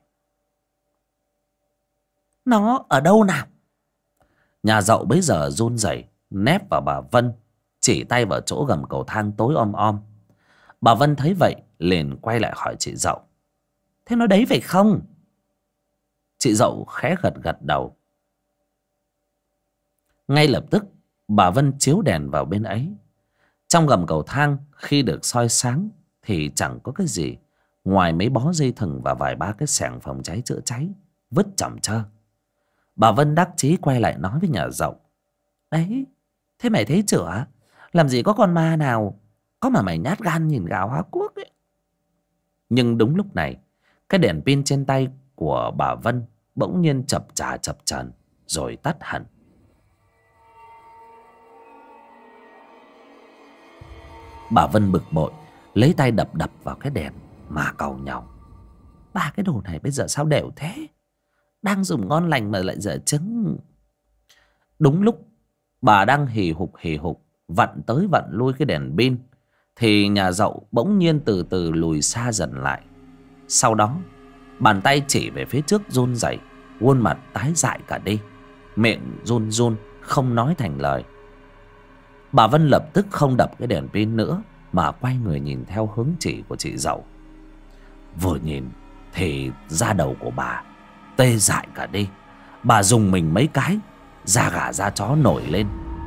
nó ở đâu nào? Nhà Dậu bấy giờ run rẩy nép vào bà Vân, chỉ tay vào chỗ gầm cầu thang tối om om. Bà Vân thấy vậy liền quay lại hỏi chị Dậu: thế nó đấy phải không? Chị Dậu khẽ gật gật đầu. Ngay lập tức bà Vân chiếu đèn vào bên ấy. Trong gầm cầu thang khi được soi sáng thì chẳng có cái gì ngoài mấy bó dây thừng và vài ba cái xẻng phòng cháy chữa cháy vứt chỏng chơ. Bà Vân đắc chí quay lại nói với nhà Dậu: đấy, thế mày thấy chửa, làm gì có con ma nào có mà mày nhát gan nhìn gà hóa quốc ấy. Nhưng đúng lúc này, cái đèn pin trên tay của bà Vân bỗng nhiên chập chờn rồi tắt hẳn. Bà Vân bực bội lấy tay đập vào cái đèn mà càu nhàu: ba cái đồ này bây giờ sao đều thế? Đang dùng ngon lành mà lại dở trứng. Đúng lúc bà đang hì hục vặn tới vặn lui cái đèn pin thì nhà Dậu bỗng nhiên từ từ lùi xa dần lại. Sau đó bàn tay chỉ về phía trước run rẩy, khuôn mặt tái dại cả đi, miệng run run không nói thành lời. Bà Vân lập tức không đập cái đèn pin nữa mà quay người nhìn theo hướng chỉ của chị Dậu. Vừa nhìn thì da đầu của bà tê dại cả đi. Bà dùng mình mấy cái, da gà da chó nổi lên.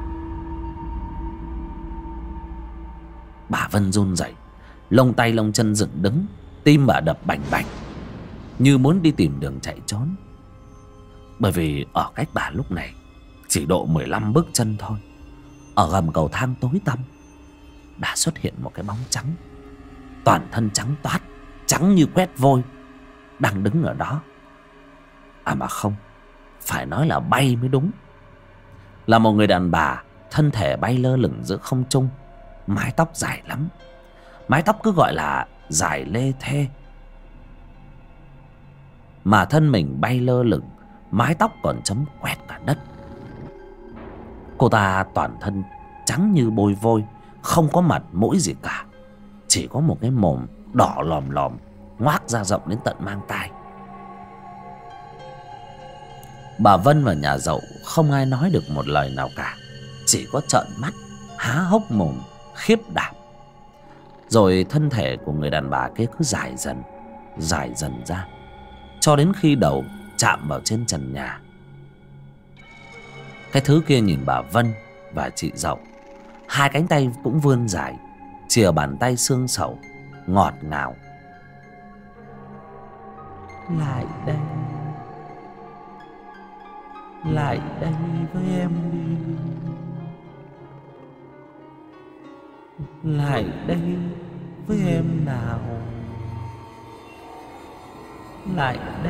Bà Vân run rẩy, lông tay lông chân dựng đứng, tim bà đập bành bành như muốn đi tìm đường chạy trốn. Bởi vì ở cách bà lúc này chỉ độ 15 bước chân thôi, ở gầm cầu thang tối tăm đã xuất hiện một cái bóng trắng, toàn thân trắng toát, trắng như quét vôi, đang đứng ở đó. À mà không, phải nói là bay mới đúng. Là một người đàn bà, thân thể bay lơ lửng giữa không trung, mái tóc dài lắm. Mái tóc cứ gọi là dài lê thê, mà thân mình bay lơ lửng, mái tóc còn chấm quét cả đất. Cô ta toàn thân trắng như bôi vôi, không có mặt mũi gì cả, chỉ có một cái mồm đỏ lòm lòm ngoác ra rộng đến tận mang tai. Bà Vân và nhà Dậu không ai nói được một lời nào cả, chỉ có trợn mắt há hốc mồm khiếp đảm. Rồi thân thể của người đàn bà kia cứ dài dần ra, cho đến khi đầu chạm vào trên trần nhà. Cái thứ kia nhìn bà Vân và chị Dậu, hai cánh tay cũng vươn dài, chìa bàn tay xương sầu ngọt ngào: lại đây, lại đây với em đi, lại đây với em nào, lại đây.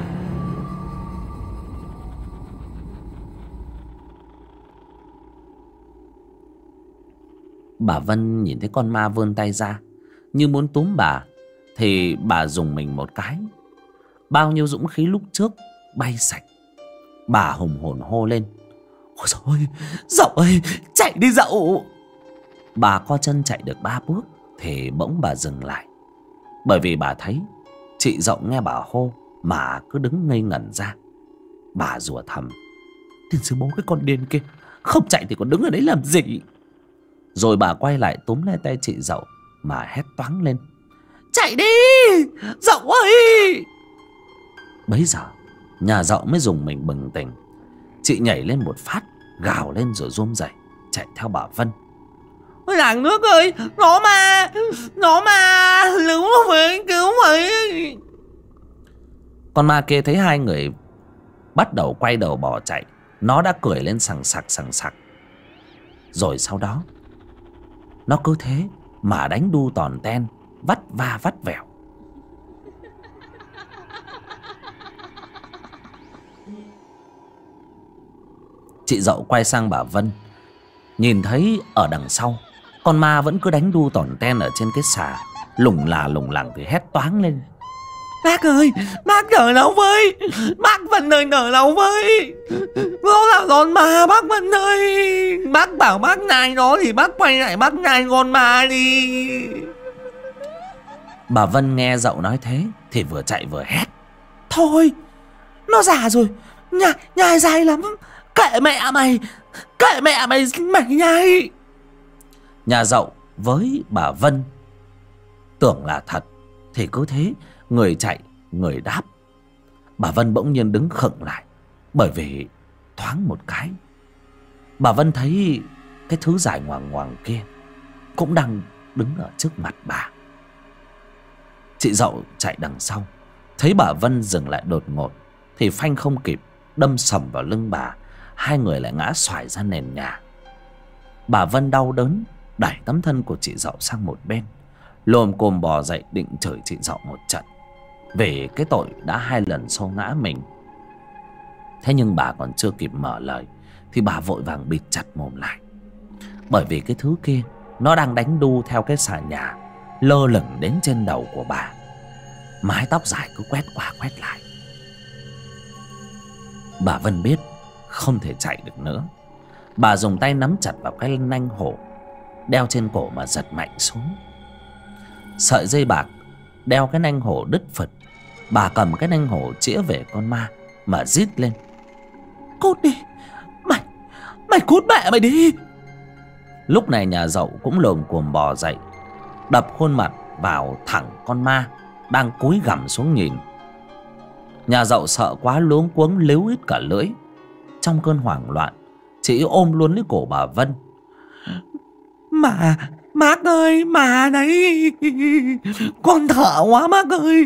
Bà Vân nhìn thấy con ma vươn tay ra như muốn túm bà, thì bà dùng mình một cái, bao nhiêu dũng khí lúc trước bay sạch. Bà hùng hồn hô lên: ôi trời ơi, Dậu ơi, chạy đi Dậu. Bà co chân chạy được 3 bước thì bỗng bà dừng lại, bởi vì bà thấy chị Dậu nghe bà hô mà cứ đứng ngây ngẩn ra. Bà rủa thầm: tiền sư bố cái con điên kia, không chạy thì còn đứng ở đấy làm gì. Rồi bà quay lại túm lấy tay chị Dậu mà hét toáng lên: Chạy đi Dậu ơi! Bấy giờ nhà Dậu mới dùng mình bừng tỉnh. Chị nhảy lên một phát, gào lên rồi run rẩy chạy theo bà Vân. Ôi làng nước ơi, nó mà, cứu với. Con ma kia thấy hai người bắt đầu quay đầu bỏ chạy, nó đã cười lên sằng sặc. Rồi sau đó nó cứ thế mà đánh đu tòn ten, vắt va vắt vẻo. Chị Dậu quay sang bà Vân, nhìn thấy ở đằng sau con ma vẫn cứ đánh đu tòn ten ở trên cái xà, lủng lẳng thì hét toáng lên: Bác ơi, bác nở lòng với, bác Vân ơi nở lòng với. Nó là con ma bác Vân ơi. Bác bảo bác nhai nó thì bác quay lại bác nhai con ma đi. Bà Vân nghe Dậu nói thế thì vừa chạy vừa hét: Thôi, nó già rồi, nhai dài lắm. Kệ mẹ mày nhai. Nhà Dậu với bà Vân tưởng là thật thì cứ thế người chạy người đáp. Bà Vân bỗng nhiên đứng khựng lại, bởi vì thoáng một cái bà Vân thấy cái thứ dài ngoằng ngoằng kia cũng đang đứng ở trước mặt bà. Chị Dậu chạy đằng sau, thấy bà Vân dừng lại đột ngột thì phanh không kịp, đâm sầm vào lưng bà. Hai người lại ngã xoài ra nền nhà. Bà Vân đau đớn đẩy tấm thân của chị Dậu sang một bên, lồm cồm bò dậy định chửi chị Dậu một trận về cái tội đã 2 lần xô ngã mình. Thế nhưng bà còn chưa kịp mở lời thì bà vội vàng bịt chặt mồm lại, bởi vì cái thứ kia nó đang đánh đu theo cái xà nhà lơ lửng đến trên đầu của bà. Mái tóc dài cứ quét qua quét lại. Bà Vân biết không thể chạy được nữa. Bà dùng tay nắm chặt vào cái nanh hổ đeo trên cổ mà giật mạnh xuống. Sợi dây bạc đeo cái nanh hổ đứt phật. Bà cầm cái nanh hổ chĩa về con ma mà rít lên: Cút đi, mày cút mẹ mày đi. Lúc này nhà Dậu cũng lồm cồm bò dậy, đập khuôn mặt vào thẳng con ma đang cúi gằm xuống nhìn. Nhà Dậu sợ quá luống cuống líu ít cả lưỡi. Trong cơn hoảng loạn, chị ôm luôn lấy cổ bà Vân: Mà bác ơi, mà đấy, con thở quá bác ơi.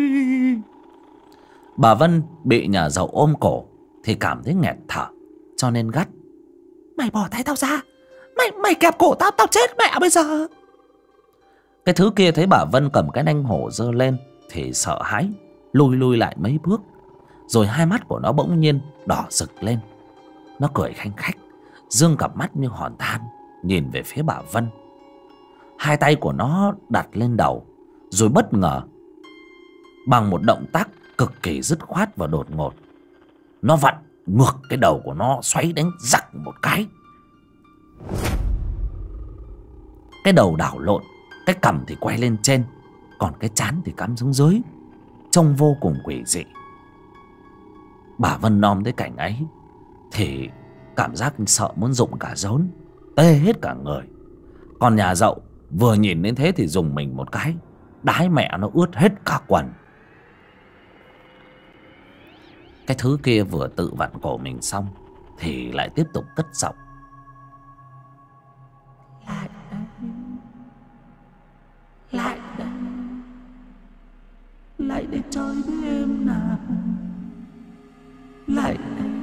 Bà Vân bị nhà Dậu ôm cổ thì cảm thấy nghẹt thở, cho nên gắt: Mày bỏ tay tao ra, mày kẹp cổ tao chết mẹ bây giờ. Cái thứ kia thấy bà Vân cầm cái nanh hổ giơ lên thì sợ hãi, lui lại mấy bước. Rồi hai mắt của nó bỗng nhiên đỏ rực lên. Nó cười khanh khách, dương cặp mắt như hòn than nhìn về phía bà Vân. Hai tay của nó đặt lên đầu, rồi bất ngờ bằng một động tác cực kỳ dứt khoát và đột ngột, nó vặn ngược cái đầu của nó, xoáy đánh giặc một cái. Cái đầu đảo lộn, cái cằm thì quay lên trên, còn cái trán thì cắm xuống dưới, trông vô cùng quỷ dị. Bà Vân nom thấy cảnh ấy thì cảm giác sợ muốn rụng cả rốn, tê hết cả người. Còn nhà Dậu vừa nhìn đến thế thì dùng mình một cái, đái mẹ nó ướt hết cả quần. Cái thứ kia vừa tự vặn cổ mình xong thì lại tiếp tục cất giọng: Lại để chơi với em nào, lại.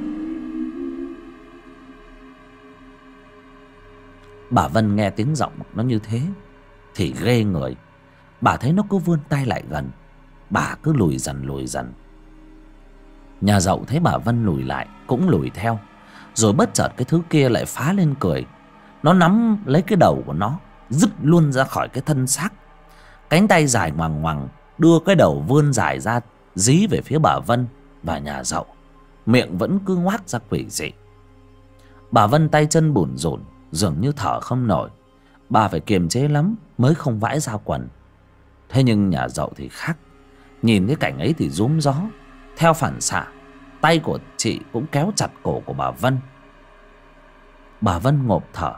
Bà Vân nghe tiếng giọng nó như thế thì ghê người. Bà thấy nó cứ vươn tay lại gần, bà cứ lùi dần. Nhà Dậu thấy bà Vân lùi lại cũng lùi theo. Rồi bất chợt cái thứ kia lại phá lên cười. Nó nắm lấy cái đầu của nó, dứt luôn ra khỏi cái thân xác. Cánh tay dài ngoằng ngoằng đưa cái đầu vươn dài ra, dí về phía bà Vân và nhà Dậu. Miệng vẫn cứ ngoác ra quỷ dị. Bà Vân tay chân bủn rủn, dường như thở không nổi. Bà phải kiềm chế lắm mới không vãi ra quần. Thế nhưng nhà Dậu thì khác. Nhìn cái cảnh ấy thì rúm gió. Theo phản xạ, tay của chị cũng kéo chặt cổ của bà Vân. Bà Vân ngộp thở,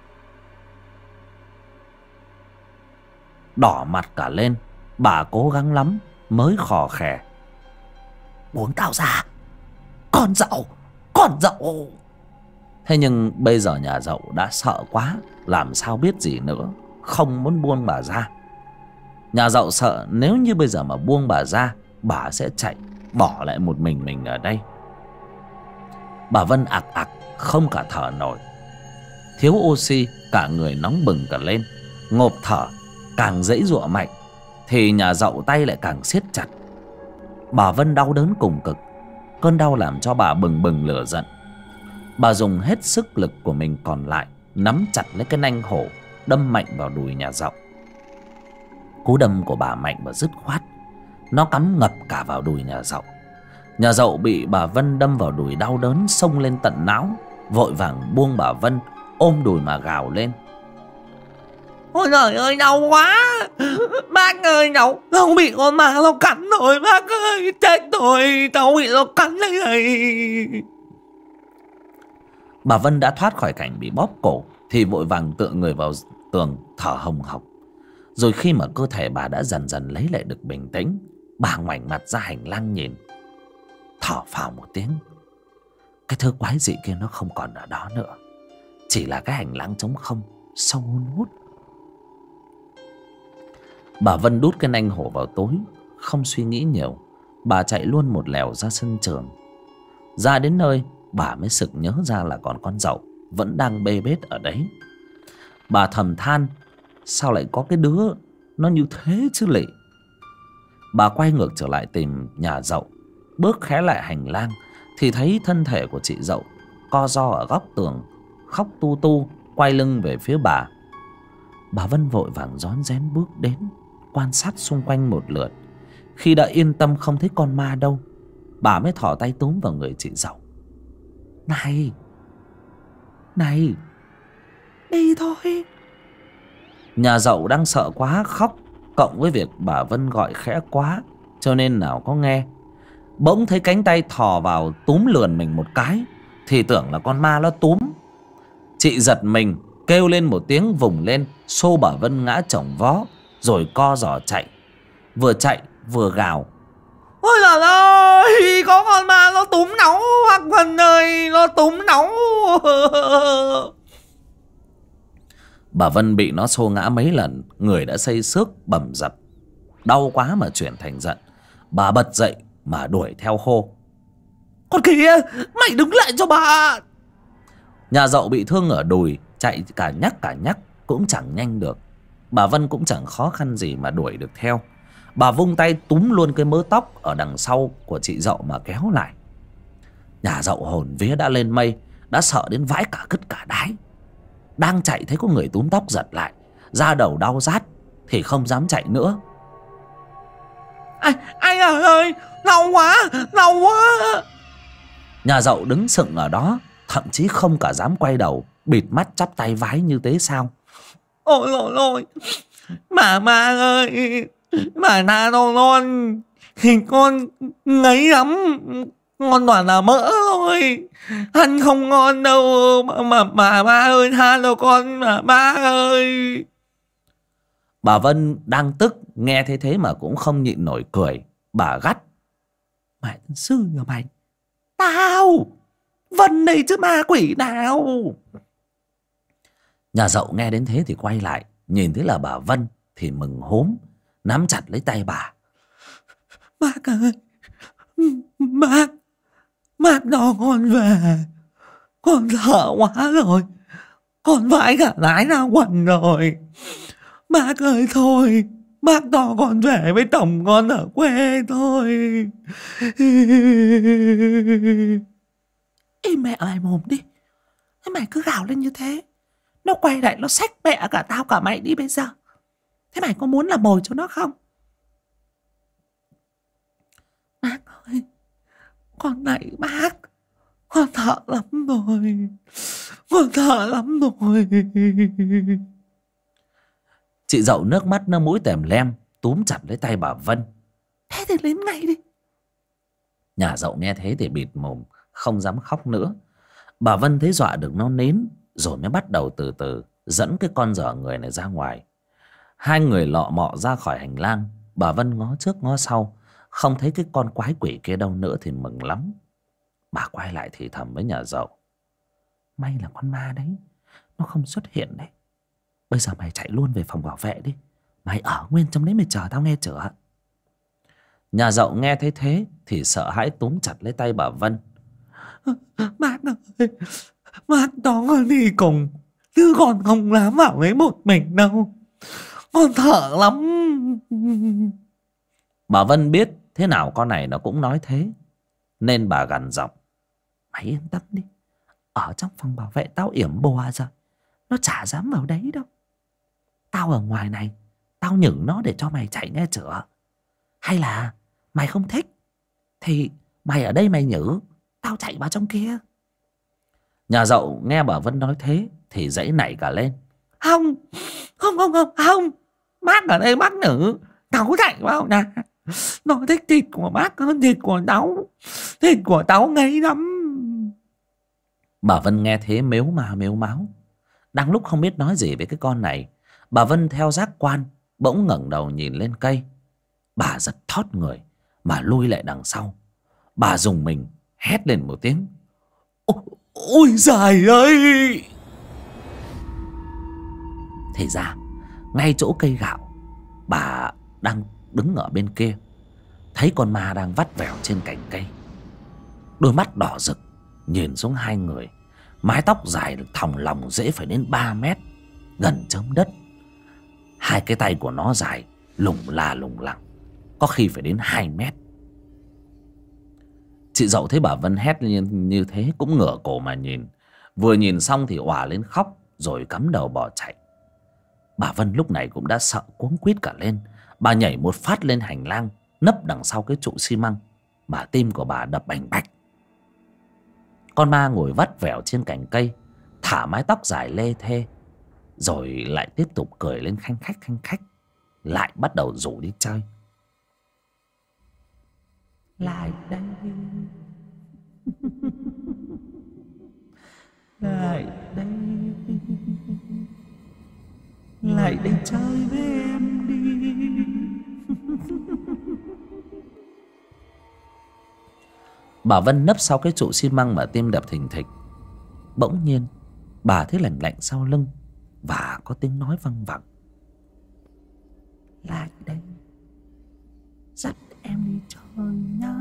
đỏ mặt cả lên. Bà cố gắng lắm mới khò khè: "Buông tao ra, con dậu, con dậu." Thế nhưng bây giờ nhà dậu đã sợ quá, làm sao biết gì nữa, không muốn buông bà ra. Nhà dậu sợ nếu như bây giờ mà buông bà ra, bà sẽ chạy, bỏ lại một mình ở đây. Bà Vân ạc ạc không cả thở nổi, thiếu oxy, cả người nóng bừng cả lên. Ngộp thở, càng giãy giụa mạnh thì nhà dậu tay lại càng siết chặt. Bà Vân đau đớn cùng cực, cơn đau làm cho bà bừng bừng lửa giận. Bà dùng hết sức lực của mình còn lại, nắm chặt lấy cái nanh hổ, đâm mạnh vào đùi nhà dậu. Cú đâm của bà mạnh và dứt khoát, nó cắm ngập cả vào đùi nhà dậu. Nhà dậu bị bà Vân đâm vào đùi đau đớn xông lên tận não, vội vàng buông bà Vân, ôm đùi mà gào lên: "Ôi trời ơi, đau quá! Bác ơi, cháu bị con ma nó cắn rồi, bác ơi, chết rồi, cháu bị nó cắn đây này." Bà Vân đã thoát khỏi cảnh bị bóp cổ thì vội vàng tựa người vào tường thở hồng hộc. Rồi khi mà cơ thể bà đã dần dần lấy lại được bình tĩnh, bà ngoảnh mặt ra hành lang nhìn, thở phào một tiếng. Cái thứ quái dị kia nó không còn ở đó nữa, chỉ là cái hành lang trống không, sâu hun hút. Bà Vân đút cái nanh hổ vào túi, không suy nghĩ nhiều, bà chạy luôn một lèo ra sân trường. Ra đến nơi, bà mới sực nhớ ra là còn con dậu vẫn đang bê bết ở đấy. Bà thầm than, sao lại có cái đứa nó như thế chứ lị. Bà quay ngược trở lại tìm nhà dậu, bước khé lại hành lang thì thấy thân thể của chị dậu co ro ở góc tường, khóc tu tu, quay lưng về phía bà. Bà Vân vội vàng rón rén bước đến, quan sát xung quanh một lượt. Khi đã yên tâm không thấy con ma đâu, bà mới thò tay túm vào người chị dậu. Này, này, đi thôi. Nhà dậu đang sợ quá khóc, cộng với việc bà Vân gọi khẽ quá cho nên nào có nghe. Bỗng thấy cánh tay thò vào túm lườn mình một cái thì tưởng là con ma nó túm. Chị giật mình kêu lên một tiếng, vùng lên xô bà Vân ngã chồng vó, rồi co giò chạy vừa gào: "Ôi trời ơi, có con ma nó túm náu Bác Vân ơi, nó túm náu." Bà Vân bị nó xô ngã mấy lần, người đã xây xước bầm dập, đau quá mà chuyển thành giận. Bà bật dậy mà đuổi theo hô: "Con kia, mày đứng lại cho bà!" Nhà dậu bị thương ở đùi, chạy cả nhắc cũng chẳng nhanh được. Bà Vân cũng chẳng khó khăn gì mà đuổi được theo. Bà vung tay túm luôn cái mớ tóc ở đằng sau của chị dậu mà kéo lại. Nhà dậu hồn vía đã lên mây, đã sợ đến vãi cả cứt cả đái. Đang chạy thấy có người túm tóc giật lại, da đầu đau rát thì không dám chạy nữa. Anh ơi, đau quá. Nhà dậu đứng sững ở đó, thậm chí không cả dám quay đầu, bịt mắt chắp tay vái như thế sao. Ôi, mà ơi, mà na non thì con ngấy lắm, con toàn là mỡ thôi, ăn không ngon đâu, mà ba ơi, tha cho con mà ba ơi. Bà Vân đang tức, nghe thấy thế mà cũng không nhịn nổi cười. Bà gắt: "Mày sư nhà mày, tao Vân đây chứ ma quỷ nào." Nhà dậu nghe đến thế thì quay lại, nhìn thấy là bà Vân thì mừng húm, nắm chặt lấy tay bà: "Bác ơi, bác đò con về, con sợ quá rồi, con vãi cả lái ra quần rồi. Bác ơi thôi, bác đò con về với tổng con ở quê thôi." Im mẹ mày mồm đi, mày cứ gào lên như thế, nó quay lại nó xách mẹ cả tao cả mày đi bây giờ. Thế mày có muốn làm mồi cho nó không? Bác ơi, con này bác, con sợ lắm rồi. Chị dậu nước mắt nước mũi tèm lem, túm chặt lấy tay bà Vân: "Thế thì lên ngay đi." Nhà dậu nghe thế thì bịt mồm, không dám khóc nữa. Bà Vân thấy dọa được nó nín, rồi mới bắt đầu từ từ dẫn cái con dở người này ra ngoài. Hai người lọ mọ ra khỏi hành lang. Bà Vân ngó trước ngó sau, không thấy cái con quái quỷ kia đâu nữa thì mừng lắm. Bà quay lại thì thầm với nhà giàu: may là con ma đấy nó không xuất hiện đấy. Bây giờ mày chạy luôn về phòng bảo vệ đi, mày ở nguyên trong đấy mày chờ tao nghe chửa. Nhà giàu nghe thấy thế thì sợ hãi túm chặt lấy tay bà Vân. Bác ơi, bác đó con đi cùng, chứ con không dám vào đấy một mình đâu, con sợ lắm. Bà Vân biết thế nào con này nó cũng nói thế, nên bà gằn giọng: mày yên tâm đi, ở trong phòng bảo vệ tao yểm bùa rồi, nó chả dám vào đấy đâu. Tao ở ngoài này, tao nhử nó để cho mày chạy nghe chửa. Hay là mày không thích thì mày ở đây mày nhử, tao chạy vào trong kia. Nhà giàu nghe bà Vân nói thế thì giãy nảy cả lên. Không, bác ở đây bác nhử, tao chạy vào nhà. Nó thích thịt của bác hơn thịt của tao, thịt của tao ngấy lắm. Bà Vân nghe thế mếu máu. Đang lúc không biết nói gì với cái con này, bà Vân theo giác quan bỗng ngẩng đầu nhìn lên cây. Bà giật thót người mà lui lại đằng sau. Bà dùng mình hét lên một tiếng: ôi giời ơi! Thì ra ngay chỗ cây gạo bà đang đứng ở bên kia, thấy con ma đang vắt vẻo trên cành cây. Đôi mắt đỏ rực nhìn xuống hai người, mái tóc dài thòng lòng dễ phải đến 3 mét, gần chớm đất. Hai cái tay của nó dài lủng lẳng, có khi phải đến 2 mét. Chị dậu thấy bà Vân hét như thế cũng ngửa cổ mà nhìn. Vừa nhìn xong thì òa lên khóc, rồi cắm đầu bỏ chạy. Bà Vân lúc này cũng đã sợ cuống quýt cả lên. Bà nhảy một phát lên hành lang, nấp đằng sau cái trụ xi măng, mà tim của bà đập bành bạch. Con ma ngồi vắt vẻo trên cành cây, thả mái tóc dài lê thê, rồi lại tiếp tục cười lên khanh khách, lại bắt đầu rủ đi chơi. Lại đây, lại đây, lại đây chơi với em đi. Bà Vân nấp sau cái trụ xi măng mà tim đập thình thịch. Bỗng nhiên bà thấy lạnh lạnh sau lưng, và có tiếng nói văng vẳng: lại đây, dắt em đi chơi nhá.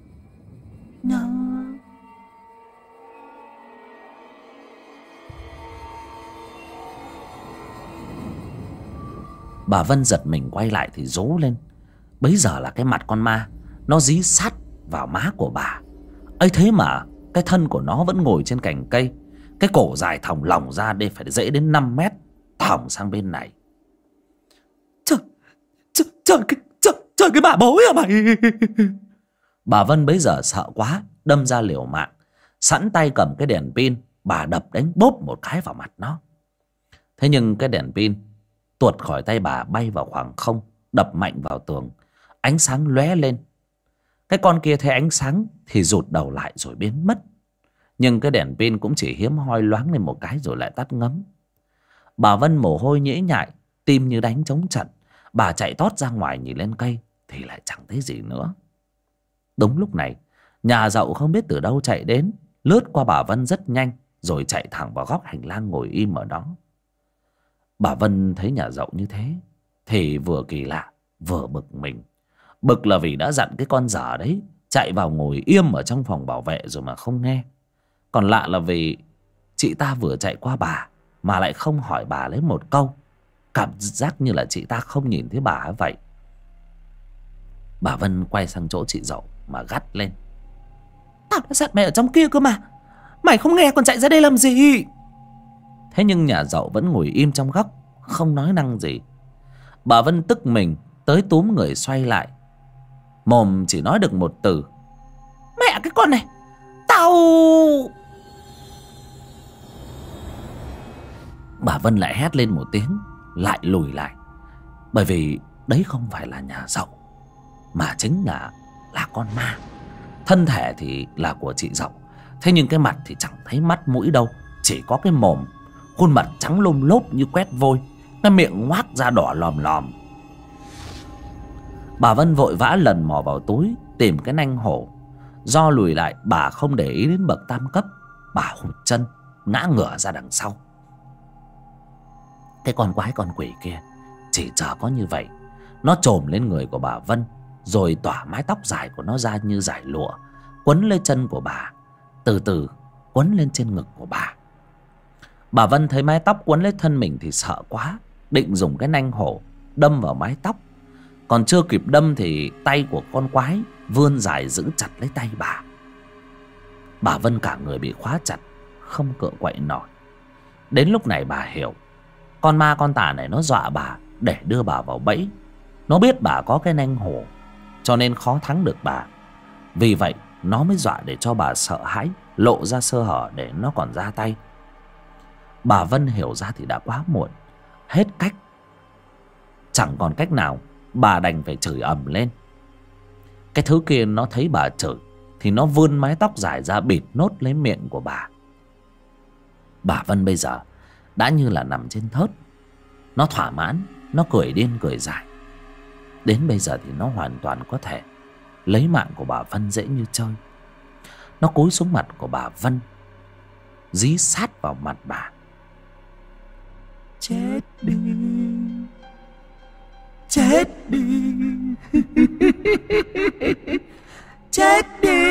Bà Vân giật mình quay lại thì rú lên. Bấy giờ là cái mặt con ma nó dí sát vào má của bà. ấy thế mà cái thân của nó vẫn ngồi trên cành cây, cái cổ dài thòng lòng ra đây phải dễ đến 5 mét, thòng sang bên này. Trời cái bà bối à mày! Bà Vân bấy giờ sợ quá, đâm ra liều mạng, sẵn tay cầm cái đèn pin, bà đập đánh bốp một cái vào mặt nó. Thế nhưng cái đèn pin tuột khỏi tay bà bay vào khoảng không, đập mạnh vào tường, ánh sáng lóe lên. Cái con kia thấy ánh sáng thì rụt đầu lại rồi biến mất. Nhưng cái đèn pin cũng chỉ hiếm hoi loáng lên một cái rồi lại tắt ngấm. Bà Vân mồ hôi nhễ nhại, tim như đánh trống trận. Bà chạy tót ra ngoài nhìn lên cây thì lại chẳng thấy gì nữa. Đúng lúc này, nhà dậu không biết từ đâu chạy đến, lướt qua bà Vân rất nhanh, rồi chạy thẳng vào góc hành lang ngồi im ở đó. Bà Vân thấy nhà dậu như thế thì vừa kỳ lạ vừa bực mình. Bực là vì đã dặn cái con dở đấy chạy vào ngồi im ở trong phòng bảo vệ rồi mà không nghe. Còn lạ là vì chị ta vừa chạy qua bà mà lại không hỏi bà lấy một câu. Cảm giác như là chị ta không nhìn thấy bà ấy vậy. Bà Vân quay sang chỗ chị dậu mà gắt lên: tao đã dặn mày ở trong kia cơ mà, mày không nghe còn chạy ra đây làm gì? Thế nhưng nhà dậu vẫn ngồi im trong góc, không nói năng gì. Bà Vân tức mình tới túm người xoay lại, mồm chỉ nói được một từ: mẹ cái con này, tao... Bà Vân lại hét lên một tiếng, lại lùi lại. Bởi vì đấy không phải là nhà dậu, mà chính là con ma. Thân thể thì là của chị dậu, thế nhưng cái mặt thì chẳng thấy mắt mũi đâu, chỉ có cái mồm khuôn mặt trắng lôm lốp như quét vôi, cái miệng ngoác ra đỏ lòm lòm. Bà Vân vội vã lần mò vào túi tìm cái nanh hổ. Do lùi lại, bà không để ý đến bậc tam cấp, bà hụt chân ngã ngửa ra đằng sau. Cái con quái con quỷ kia chỉ chờ có như vậy, nó chồm lên người của bà Vân, rồi tỏa mái tóc dài của nó ra như dải lụa, quấn lấy chân của bà, từ từ quấn lên trên ngực của bà. Bà Vân thấy mái tóc quấn lấy thân mình thì sợ quá, định dùng cái nanh hổ đâm vào mái tóc. Còn chưa kịp đâm thì tay của con quái vươn dài giữ chặt lấy tay bà. Bà Vân cả người bị khóa chặt, không cựa quậy nổi. Đến lúc này bà hiểu, con ma con tà này nó dọa bà để đưa bà vào bẫy. Nó biết bà có cái nanh hổ, cho nên khó thắng được bà. Vì vậy nó mới dọa để cho bà sợ hãi, lộ ra sơ hở để nó còn ra tay. Bà Vân hiểu ra thì đã quá muộn, hết cách. Chẳng còn cách nào, bà đành phải chửi ầm lên. Cái thứ kia nó thấy bà chửi thì nó vươn mái tóc dài ra bịt nốt lấy miệng của bà. Bà Vân bây giờ đã như là nằm trên thớt. Nó thỏa mãn, nó cười điên cười dại. Đến bây giờ thì nó hoàn toàn có thể lấy mạng của bà Vân dễ như chơi. Nó cúi xuống mặt của bà Vân, dí sát vào mặt bà. Chết đi, chết đi, chết đi.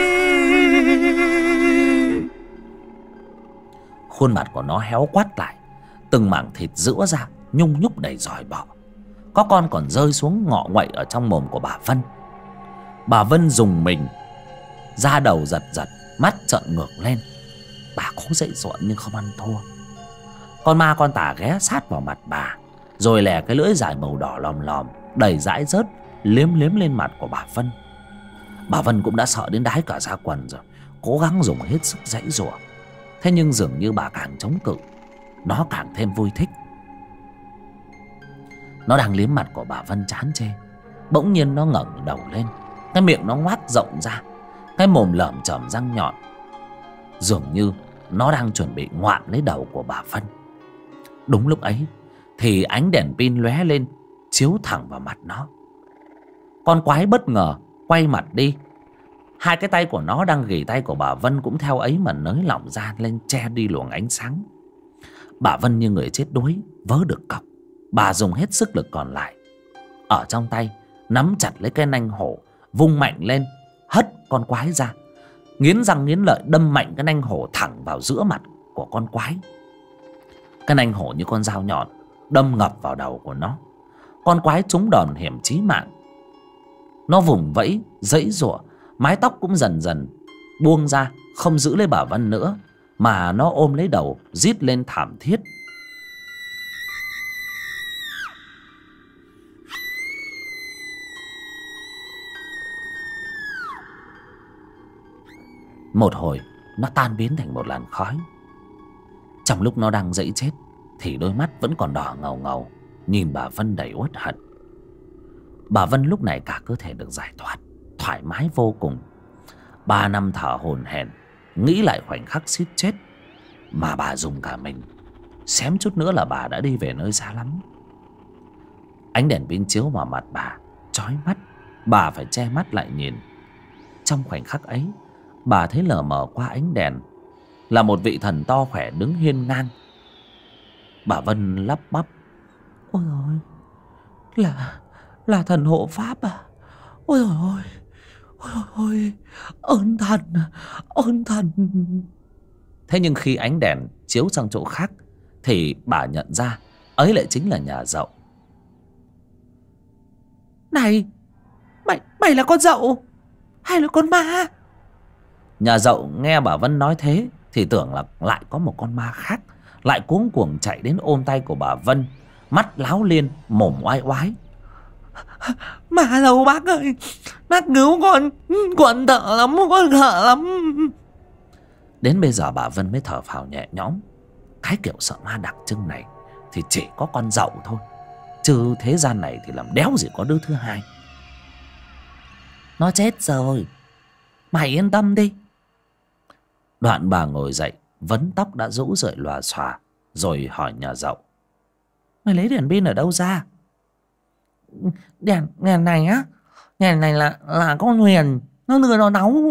Khuôn mặt của nó héo quắt lại, từng mảng thịt giũa ra, nhung nhúc đầy giòi bọ. Có con còn rơi xuống ngọ nguậy ở trong mồm của bà Vân. Bà Vân dùng mình, da đầu giật giật, mắt trợn ngược lên. Bà cố dậy dụa nhưng không ăn thua. Con ma con tà ghé sát vào mặt bà, rồi lè cái lưỡi dài màu đỏ lòm lòm đầy dãi rớt liếm liếm lên mặt của bà Vân. Bà Vân cũng đã sợ đến đái cả da quần rồi, cố gắng dùng hết sức giãy giụa. Thế nhưng dường như bà càng chống cự, nó càng thêm vui thích. Nó đang liếm mặt của bà Vân chán chê, bỗng nhiên nó ngẩng đầu lên, cái miệng nó ngoác rộng ra, cái mồm lởm chởm răng nhọn, dường như nó đang chuẩn bị ngoạm lấy đầu của bà Vân. Đúng lúc ấy thì ánh đèn pin lóe lên, chiếu thẳng vào mặt nó. Con quái bất ngờ quay mặt đi. Hai cái tay của nó đang ghì tay của bà Vân cũng theo ấy mà nới lỏng ra lên, che đi luồng ánh sáng. Bà Vân như người chết đuối, vớ được cọc. Bà dùng hết sức lực còn lại, ở trong tay nắm chặt lấy cái nanh hổ, vung mạnh lên, hất con quái ra, nghiến răng nghiến lợi đâm mạnh cái nanh hổ thẳng vào giữa mặt của con quái. Cái nanh hổ như con dao nhọn đâm ngập vào đầu của nó. Con quái trúng đòn hiểm chí mạng. Nó vùng vẫy giãy giụa, mái tóc cũng dần dần buông ra, không giữ lấy bà Vân nữa, mà nó ôm lấy đầu rít lên thảm thiết. Một hồi nó tan biến thành một làn khói. Trong lúc nó đang dãy chết thì đôi mắt vẫn còn đỏ ngầu ngầu, nhìn bà Vân đầy uất hận. Bà Vân lúc này cả cơ thể được giải thoát, thoải mái vô cùng. Bà nằm thở hổn hển, nghĩ lại khoảnh khắc suýt chết mà bà dùng cả mình, xém chút nữa là bà đã đi về nơi xa lắm. Ánh đèn pin chiếu vào mặt bà chói mắt, bà phải che mắt lại nhìn. Trong khoảnh khắc ấy, bà thấy lờ mờ qua ánh đèn là một vị thần to khỏe đứng hiên ngang. Bà Vân lắp bắp: Ôi ôi, là thần hộ pháp à? Ôi ôi, ôi ôi, ơn thần, ơn thần. Thế nhưng khi ánh đèn chiếu sang chỗ khác thì bà nhận ra ấy lại chính là nhà Dậu. Này, mày là con Dậu hay là con ma? Nhà Dậu nghe bà Vân nói thế thì tưởng là lại có một con ma khác, lại cuống cuồng chạy đến ôm tay của bà Vân, mắt láo liên, mồm oai oái: Ma đâu bác ơi, bác cứu con sợ lắm, con sợ lắm. Đến bây giờ bà Vân mới thở phào nhẹ nhõm. Cái kiểu sợ ma đặc trưng này thì chỉ có con Dậu thôi, chứ thế gian này thì làm đéo gì có đứa thứ hai. Nó chết rồi, mày yên tâm đi. Đoạn bà ngồi dậy, vấn tóc đã rũ rượi lòa xòa, rồi hỏi nhà Dậu. Mày lấy đèn pin ở đâu ra? Đèn này á, đèn này là con Huyền nó đưa nó nấu.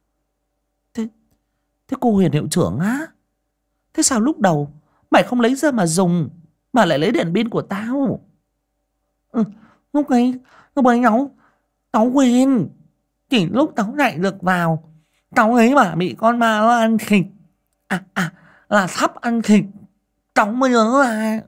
Thế cô Huyền hiệu trưởng á, thế sao lúc đầu mày không lấy ra mà dùng, mà lại lấy đèn pin của tao? Lúc ấy tao quên. Chỉ lúc tao lại được vào, tao ấy bảo bị con ma nó ăn thịt. Là sắp ăn thịt. Tao mới nhớ là...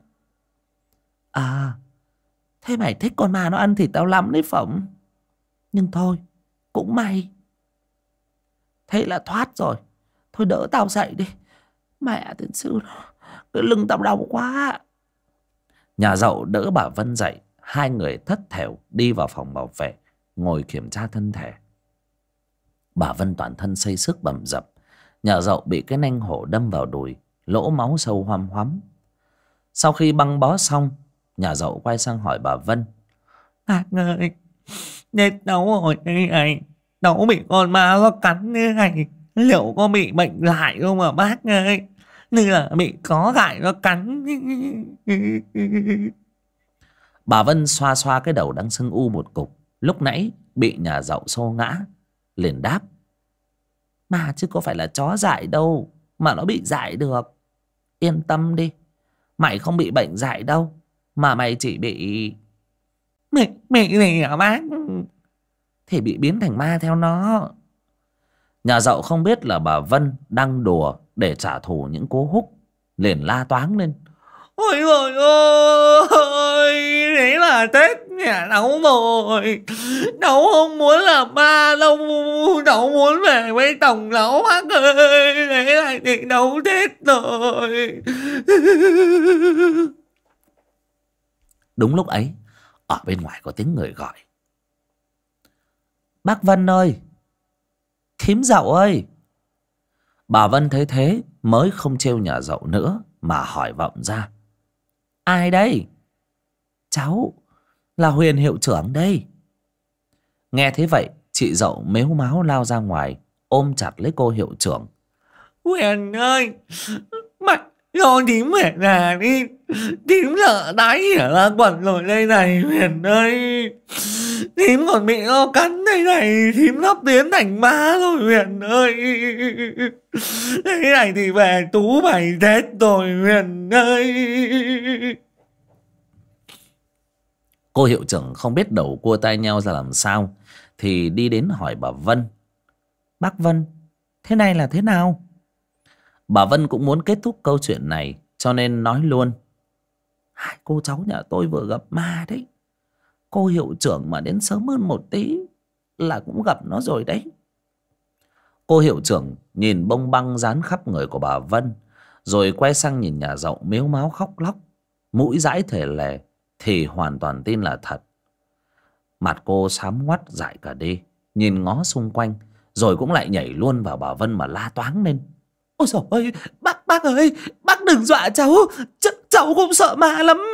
Thế mày thích con ma nó ăn thịt tao lắm đấy Phẩm. Nhưng thôi, cũng may. Thế là thoát rồi. Thôi đỡ tao dậy đi. Mẹ tiến sư, cái lưng tao đau quá. Nhà Dậu đỡ bà Vân dậy. Hai người thất thểu đi vào phòng bảo vệ, ngồi kiểm tra thân thể. Bà Vân toàn thân xây sức bầm dập. Nhà Dậu bị cái nanh hổ đâm vào đùi, lỗ máu sâu hoăm hoắm. Sau khi băng bó xong, nhà Dậu quay sang hỏi bà Vân. Bác ơi, chết cháu rồi đây này. Cháu bị con ma nó cắn thế này, liệu có bị bệnh lại không mà bác ơi? Như là bị có gại nó cắn. Bà Vân xoa xoa cái đầu đang sưng u một cục, lúc nãy bị nhà Dậu xô ngã, liền đáp. Mà chứ có phải là chó dại đâu mà nó bị dại được. Yên tâm đi, mày không bị bệnh dại đâu, mà mày chỉ bị... Bị gì hả bác? Thì bị biến thành ma theo nó. Nhà Dậu không biết là bà Vân đang đùa để trả thù những cú húc, liền la toáng lên. Ôi trời ơi, đấy là Tết nhà cháu rồi. Cháu không muốn làm ma đâu, cháu muốn về với chồng cháu bác ơi. Đấy là thì cháu Tết rồi. Đúng lúc ấy, ở bên ngoài có tiếng người gọi. Bác Vân ơi, thím Dậu ơi. Bà Vân thấy thế mới không trêu nhà Dậu nữa, mà hỏi vọng ra. Ai đây? Cháu là Huyền hiệu trưởng đây. Nghe thế vậy, chị Dậu mếu máo lao ra ngoài, ôm chặt lấy cô hiệu trưởng. Huyền ơi, mày cho thím về nhà đi. Thím sợ đái hỉa ra quần rồi đây này Huyền ơi. Thím còn bị nó cắn đây này, thím sắp biến thành ma rồi Huyền ơi. Thế này thì về tú mày Tết rồi Huyền ơi. Cô hiệu trưởng không biết đầu cua tai nheo ra làm sao, thì đi đến hỏi bà Vân. Bác Vân, thế này là thế nào? Bà Vân cũng muốn kết thúc câu chuyện này, cho nên nói luôn. Hai cô cháu nhà tôi vừa gặp ma đấy. Cô hiệu trưởng mà đến sớm hơn một tí là cũng gặp nó rồi đấy. Cô hiệu trưởng nhìn bông băng dán khắp người của bà Vân, rồi quay sang nhìn nhà Dậu mếu máo khóc lóc, mũi dãi thề lè, thì hoàn toàn tin là thật. Mặt cô xám ngoắt dại cả đi, nhìn ngó xung quanh, rồi cũng lại nhảy luôn vào bà Vân mà la toáng lên. Ôi trời ơi, bác ơi, bác đừng dọa cháu, cháu cũng sợ ma lắm.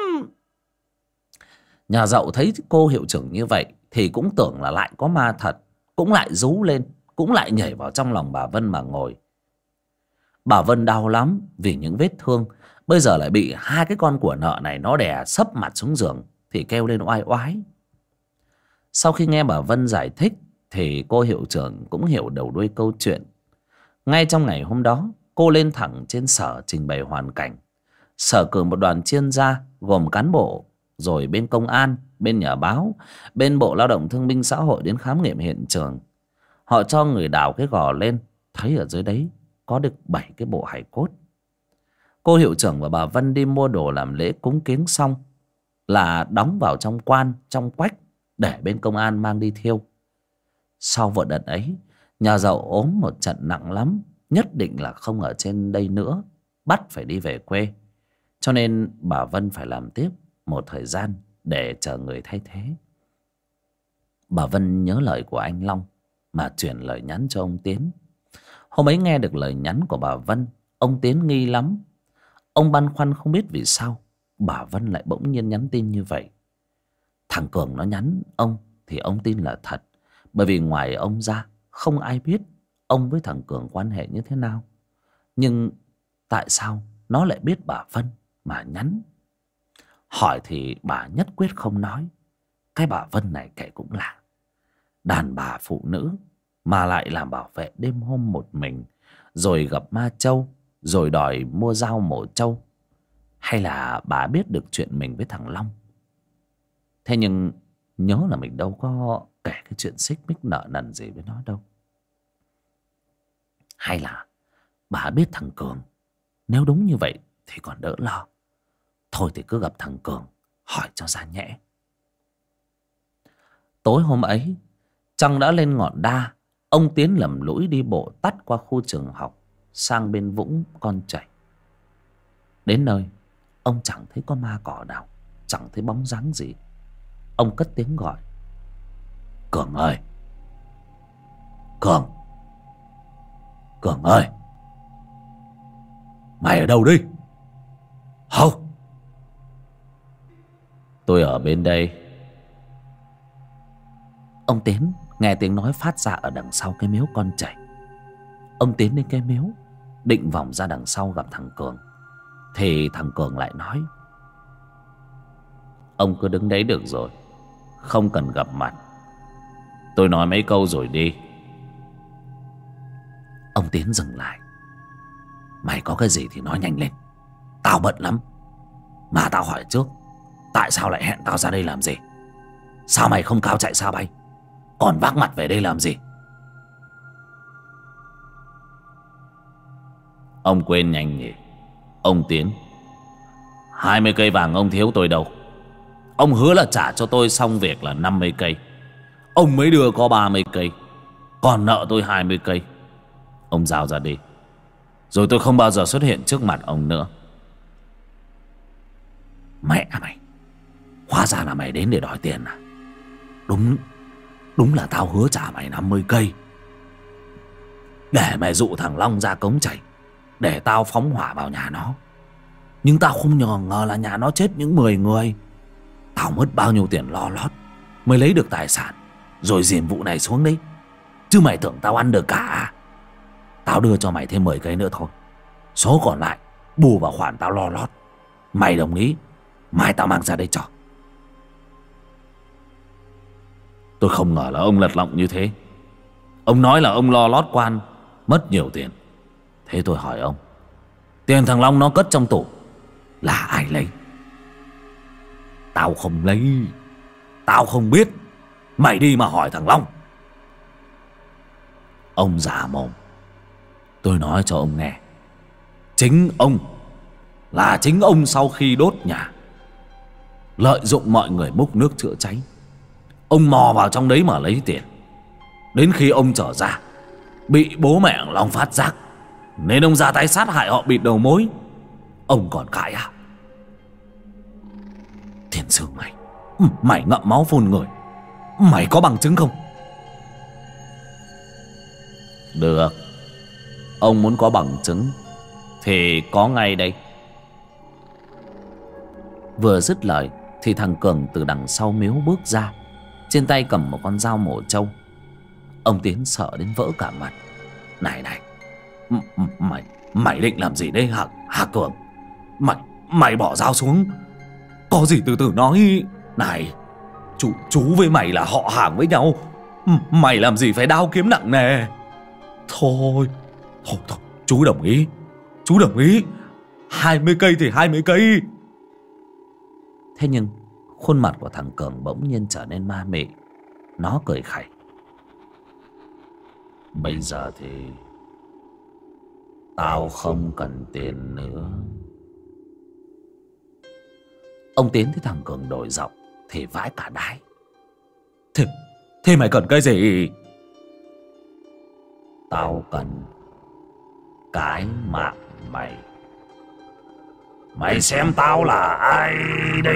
Nhà Dậu thấy cô hiệu trưởng như vậy thì cũng tưởng là lại có ma thật, cũng lại rú lên, cũng lại nhảy vào trong lòng bà Vân mà ngồi. Bà Vân đau lắm vì những vết thương, bây giờ lại bị hai cái con của nợ này nó đè sấp mặt xuống giường, thì kêu lên oai oái. Sau khi nghe bà Vân giải thích thì cô hiệu trưởng cũng hiểu đầu đuôi câu chuyện. Ngay trong ngày hôm đó, cô lên thẳng trên sở trình bày hoàn cảnh. Sở cử một đoàn chuyên gia gồm cán bộ, rồi bên công an, bên nhà báo, bên Bộ Lao động Thương binh Xã hội đến khám nghiệm hiện trường. Họ cho người đào cái gò lên, thấy ở dưới đấy có được 7 cái bộ hài cốt. Cô hiệu trưởng và bà Vân đi mua đồ làm lễ cúng kiến xong là đóng vào trong quan, trong quách, để bên công an mang đi thiêu. Sau vụ đợt ấy, nhà Dậu ốm một trận nặng lắm, nhất định là không ở trên đây nữa, bắt phải đi về quê. Cho nên bà Vân phải làm tiếp một thời gian để chờ người thay thế. Bà Vân nhớ lời của anh Long mà chuyển lời nhắn cho ông Tiến. Hôm ấy nghe được lời nhắn của bà Vân, ông Tiến nghi lắm. Ông băn khoăn không biết vì sao bà Vân lại bỗng nhiên nhắn tin như vậy. Thằng Cường nó nhắn ông thì ông tin là thật, bởi vì ngoài ông ra không ai biết ông với thằng Cường quan hệ như thế nào. Nhưng tại sao nó lại biết bà Vân mà nhắn. Hỏi thì bà nhất quyết không nói. Cái bà Vân này kể cũng lạ. Đàn bà phụ nữ mà lại làm bảo vệ đêm hôm một mình, rồi gặp ma trâu, rồi đòi mua dao mổ trâu. Hay là bà biết được chuyện mình với thằng Long? Thế nhưng nhớ là mình đâu có kể cái chuyện xích mích nợ nần gì với nó đâu. Hay là bà biết thằng Cường? Nếu đúng như vậy thì còn đỡ lo. Thôi thì cứ gặp thằng Cường hỏi cho ra nhẽ. Tối hôm ấy, trăng đã lên ngọn đa. Ông Tiến lầm lũi đi bộ tắt qua khu trường học sang bên vũng con chảy. Đến nơi, ông chẳng thấy có ma cỏ nào, chẳng thấy bóng dáng gì. Ông cất tiếng gọi: Cường ơi! Cường! Cường ơi! Mày ở đâu đi? Hâu! Tôi ở bên đây. Ông Tiến nghe tiếng nói phát ra ở đằng sau cái miếu con chảy. Ông tiến đến cái miếu, định vòng ra đằng sau gặp thằng Cường, thì thằng Cường lại nói: Ông cứ đứng đấy được rồi, không cần gặp mặt. Tôi nói mấy câu rồi đi. Ông Tiến dừng lại: Mày có cái gì thì nói nhanh lên, tao bận lắm. Mà tao hỏi trước, tại sao lại hẹn tao ra đây làm gì? Sao mày không cao chạy xa bay, còn vác mặt về đây làm gì? Ông quên nhanh nhỉ, ông Tiến. 20 cây vàng ông thiếu tôi đâu. Ông hứa là trả cho tôi xong việc là 50 cây. Ông mới đưa có 30 cây, còn nợ tôi 20 cây. Ông giao ra đi, rồi tôi không bao giờ xuất hiện trước mặt ông nữa. Mẹ mày, hóa ra là mày đến để đòi tiền à? Đúng là tao hứa trả mày 50 cây để mày dụ thằng Long ra cống chảy, để tao phóng hỏa vào nhà nó. Nhưng tao không ngờ là nhà nó chết những 10 người. Tao mất bao nhiêu tiền lo lót mới lấy được tài sản, rồi diền vụ này xuống đấy. Chứ mày tưởng tao ăn được cả à? Tao đưa cho mày thêm 10 cây nữa thôi, số còn lại bù vào khoản tao lo lót. Mày đồng ý, mai tao mang ra đây cho. Tôi không ngờ là ông lật lọng như thế. Ông nói là ông lo lót quan, mất nhiều tiền. Thế tôi hỏi ông, tiền thằng Long nó cất trong tủ là ai lấy? Tao không lấy, tao không biết. Mày đi mà hỏi thằng Long. Ông già mồm. Tôi nói cho ông nghe, chính ông sau khi đốt nhà, lợi dụng mọi người múc nước chữa cháy, ông mò vào trong đấy mà lấy tiền. Đến khi ông trở ra, bị bố mẹ thằng Long phát giác, nên ông ra tay sát hại họ bịt đầu mối. Ông còn cãi à? Thiên sư mày ngậm máu phun người, mày có bằng chứng không? Được, ông muốn có bằng chứng thì có ngay đây. Vừa dứt lời thì thằng Cường từ đằng sau miếu bước ra, trên tay cầm một con dao mổ trâu. Ông Tiến sợ đến vỡ cả mặt. Này mày định làm gì đây hả Cường? Mày bỏ dao xuống, có gì từ từ nói. Này, chú với mày là họ hàng với nhau, mày làm gì phải đao kiếm nặng nề. Thôi, chú đồng ý. 20 cây thì 20 cây. Thế nhưng khuôn mặt của thằng Cường bỗng nhiên trở nên ma mị. Nó cười khẩy: Bây giờ thì tao không cần tiền nữa. Ông Tiến thấy thằng Cường đổi giọng thì vãi cả đái. Thế mày cần cái gì? Tao cần cái mạng mày. Mày xem tao là ai đây?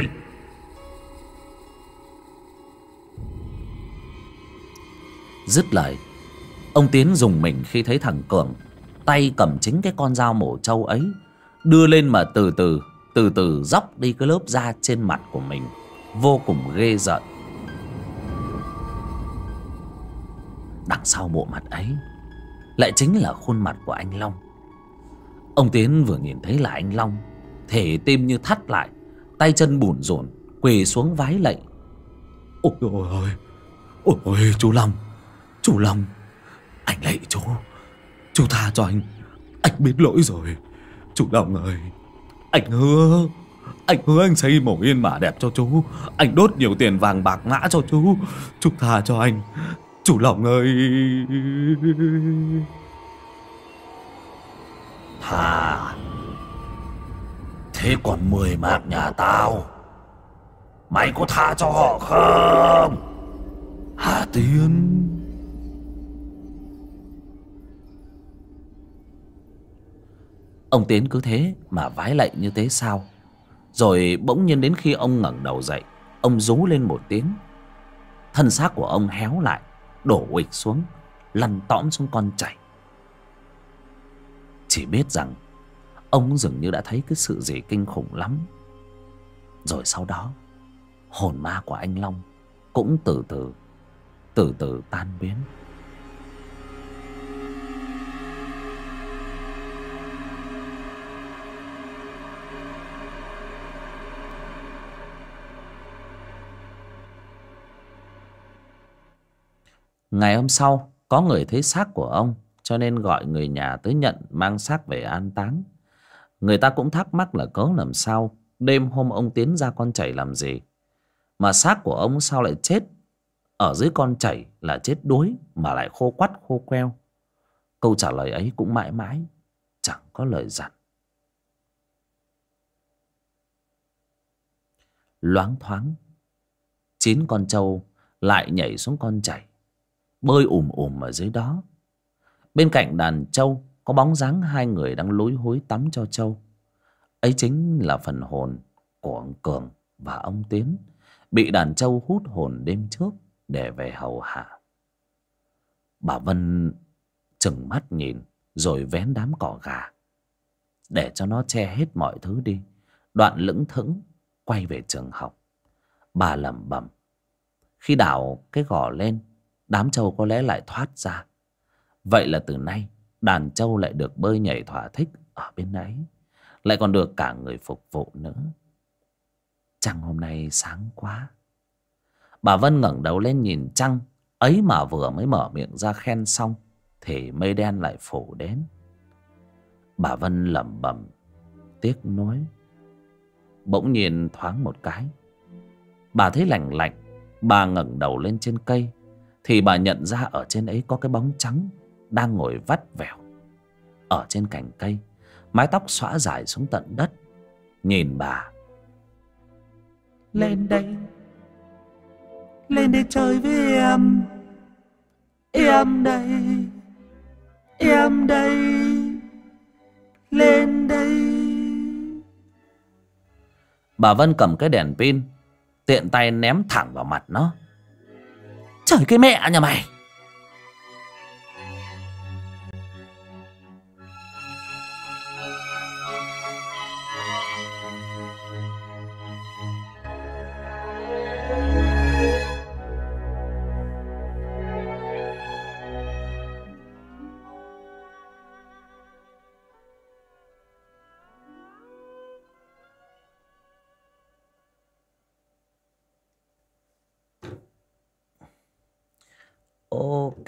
Dứt lời, ông Tiến dùng mình khi thấy thằng Cường tay cầm chính cái con dao mổ trâu ấy, đưa lên mà từ từ dóc đi cái lớp da trên mặt của mình, vô cùng ghê rợn. Đằng sau bộ mặt ấy lại chính là khuôn mặt của anh Long. Ông Tiến vừa nhìn thấy là anh Long thì tim như thắt lại, tay chân bủn rủn, quỳ xuống vái lạy. Ôi ôi ôi, ôi chú Long, anh lạy chú tha cho anh biết lỗi rồi. Chú Long ơi, anh hứa anh xây mồ yên mả đẹp cho chú, anh đốt nhiều tiền vàng bạc mã cho chú tha cho anh, chú Long ơi. Thà thế còn 10 mạng nhà tao, mày có tha cho họ không Hà Tiến? Ông Tiến cứ thế mà vái lạy như thế sao? Rồi bỗng nhiên đến khi ông ngẩng đầu dậy, ông rú lên một tiếng. Thân xác của ông héo lại, đổ uịch xuống, lăn tõm xuống con chảy. Chỉ biết rằng ông dường như đã thấy cái sự gì kinh khủng lắm. Rồi sau đó hồn ma của anh Long cũng từ từ tan biến. Ngày hôm sau có người thấy xác của ông, cho nên gọi người nhà tới nhận mang xác về an táng. Người ta cũng thắc mắc là cớ làm sao đêm hôm ông Tiến ra con chảy làm gì, mà xác của ông sao lại chết ở dưới con chảy, là chết đuối mà lại khô quắt khô queo. Câu trả lời ấy cũng mãi mãi chẳng có lời dặn. Loáng thoáng 9 con trâu lại nhảy xuống con chảy, bơi ở dưới đó. Bên cạnh đàn trâu có bóng dáng 2 người đang lúi húi tắm cho trâu. Ấy chính là phần hồn của ông Cường và ông Tiến, bị đàn trâu hút hồn đêm trước để về hầu hạ. Bà Vân trừng mắt nhìn rồi vén đám cỏ gà để cho nó che hết mọi thứ đi, đoạn lững thững quay về trường học. Bà lẩm bẩm, khi đảo cái gò lên, đám trâu có lẽ lại thoát ra. Vậy là từ nay đàn trâu lại được bơi nhảy thỏa thích ở bên ấy, lại còn được cả người phục vụ nữa. Trăng hôm nay sáng quá. Bà Vân ngẩng đầu lên nhìn trăng ấy, mà vừa mới mở miệng ra khen xong thì mây đen lại phủ đến. Bà Vân lẩm bẩm tiếc nuối. Bỗng nhiên thoáng một cái, bà thấy lạnh lạnh. Bà ngẩng đầu lên trên cây thì bà nhận ra ở trên ấy có cái bóng trắng đang ngồi vắt vẻo ở trên cành cây, mái tóc xõa dài xuống tận đất. Nhìn bà: Lên đây, lên đây chơi với em đây, em đây, lên đây. Bà Vân cầm cái đèn pin, tiện tay ném thẳng vào mặt nó. Trời cái mẹ nhà mày! Ok.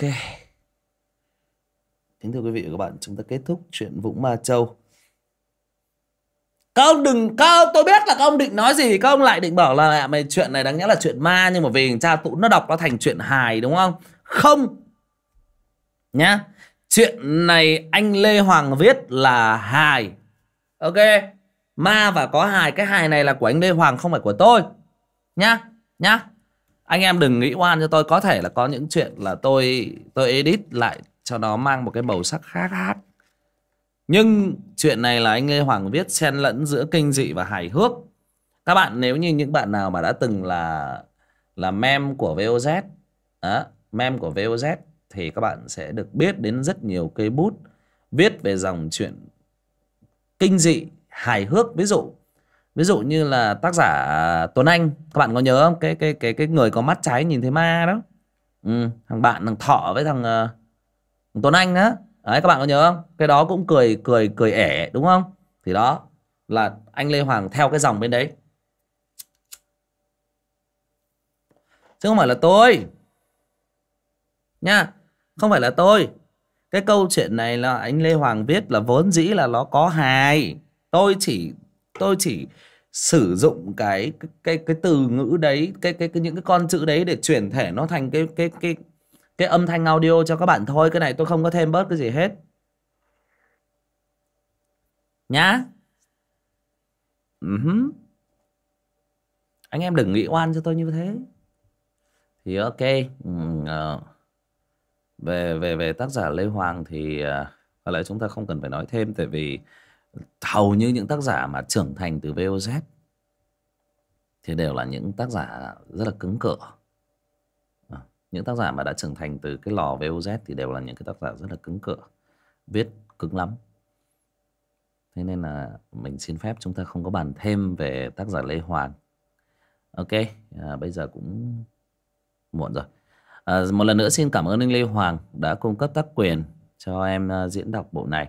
Kính thưa quý vị và các bạn, chúng ta kết thúc chuyện Vũng Ma Châu. Các ông đừng, tôi biết là các ông định nói gì. Các ông lại định bảo là mày chuyện này đáng nhẽ là chuyện ma, nhưng mà vì cha tụi nó đọc nó thành chuyện hài, đúng không? Không nhá. Chuyện này anh Lê Hoàng viết là hài. Ok. Ma và có hài. Cái hài này là của anh Lê Hoàng, không phải của tôi. Nhá. Anh em đừng nghĩ oan cho tôi. Có thể là có những chuyện là tôi edit lại cho nó mang một cái màu sắc khác. Nhưng chuyện này là anh Lê Hoàng viết xen lẫn giữa kinh dị và hài hước. Các bạn, nếu như những bạn nào mà đã từng là meme của VOZ, meme của VOZ, thì các bạn sẽ được biết đến rất nhiều cây bút viết về dòng chuyện kinh dị, hài hước. Ví dụ như là tác giả Tuấn Anh, các bạn có nhớ không? Cái người có mắt trái nhìn thấy ma đó. Thằng bạn, thằng Thọ với thằng Tuấn Anh đó. Đấy, các bạn có nhớ không? Cái đó cũng cười cười cười ẻ đúng không? Thì đó là anh Lê Hoàng theo cái dòng bên đấy, chứ không phải là tôi nha, không phải là tôi. Cái câu chuyện này là anh Lê Hoàng viết là vốn dĩ là nó có hài. Tôi chỉ sử dụng cái từ ngữ đấy, những cái con chữ đấy để chuyển thể nó thành cái âm thanh audio cho các bạn thôi. Cái này tôi không có thêm bớt cái gì hết nhá. Anh em đừng nghĩ oan cho tôi như thế. Thì ok. Về tác giả Lê Hoàng thì có lẽ chúng ta không cần phải nói thêm, tại vì hầu như những tác giả mà trưởng thành từ VOZ thì đều là những tác giả rất là cứng cỡ. Những tác giả mà đã trưởng thành từ cái lò VOZ thì đều là những cái tác giả rất là cứng cỡ, viết cứng lắm. Thế nên là mình xin phép chúng ta không có bàn thêm về tác giả Lê Hoàng. Ok, bây giờ cũng muộn rồi. Một lần nữa xin cảm ơn anh Lê Hoàng đã cung cấp tác quyền cho em diễn đọc bộ này.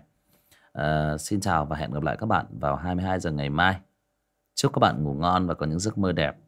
Xin chào và hẹn gặp lại các bạn vào 22 giờ ngày mai. Chúc các bạn ngủ ngon và có những giấc mơ đẹp.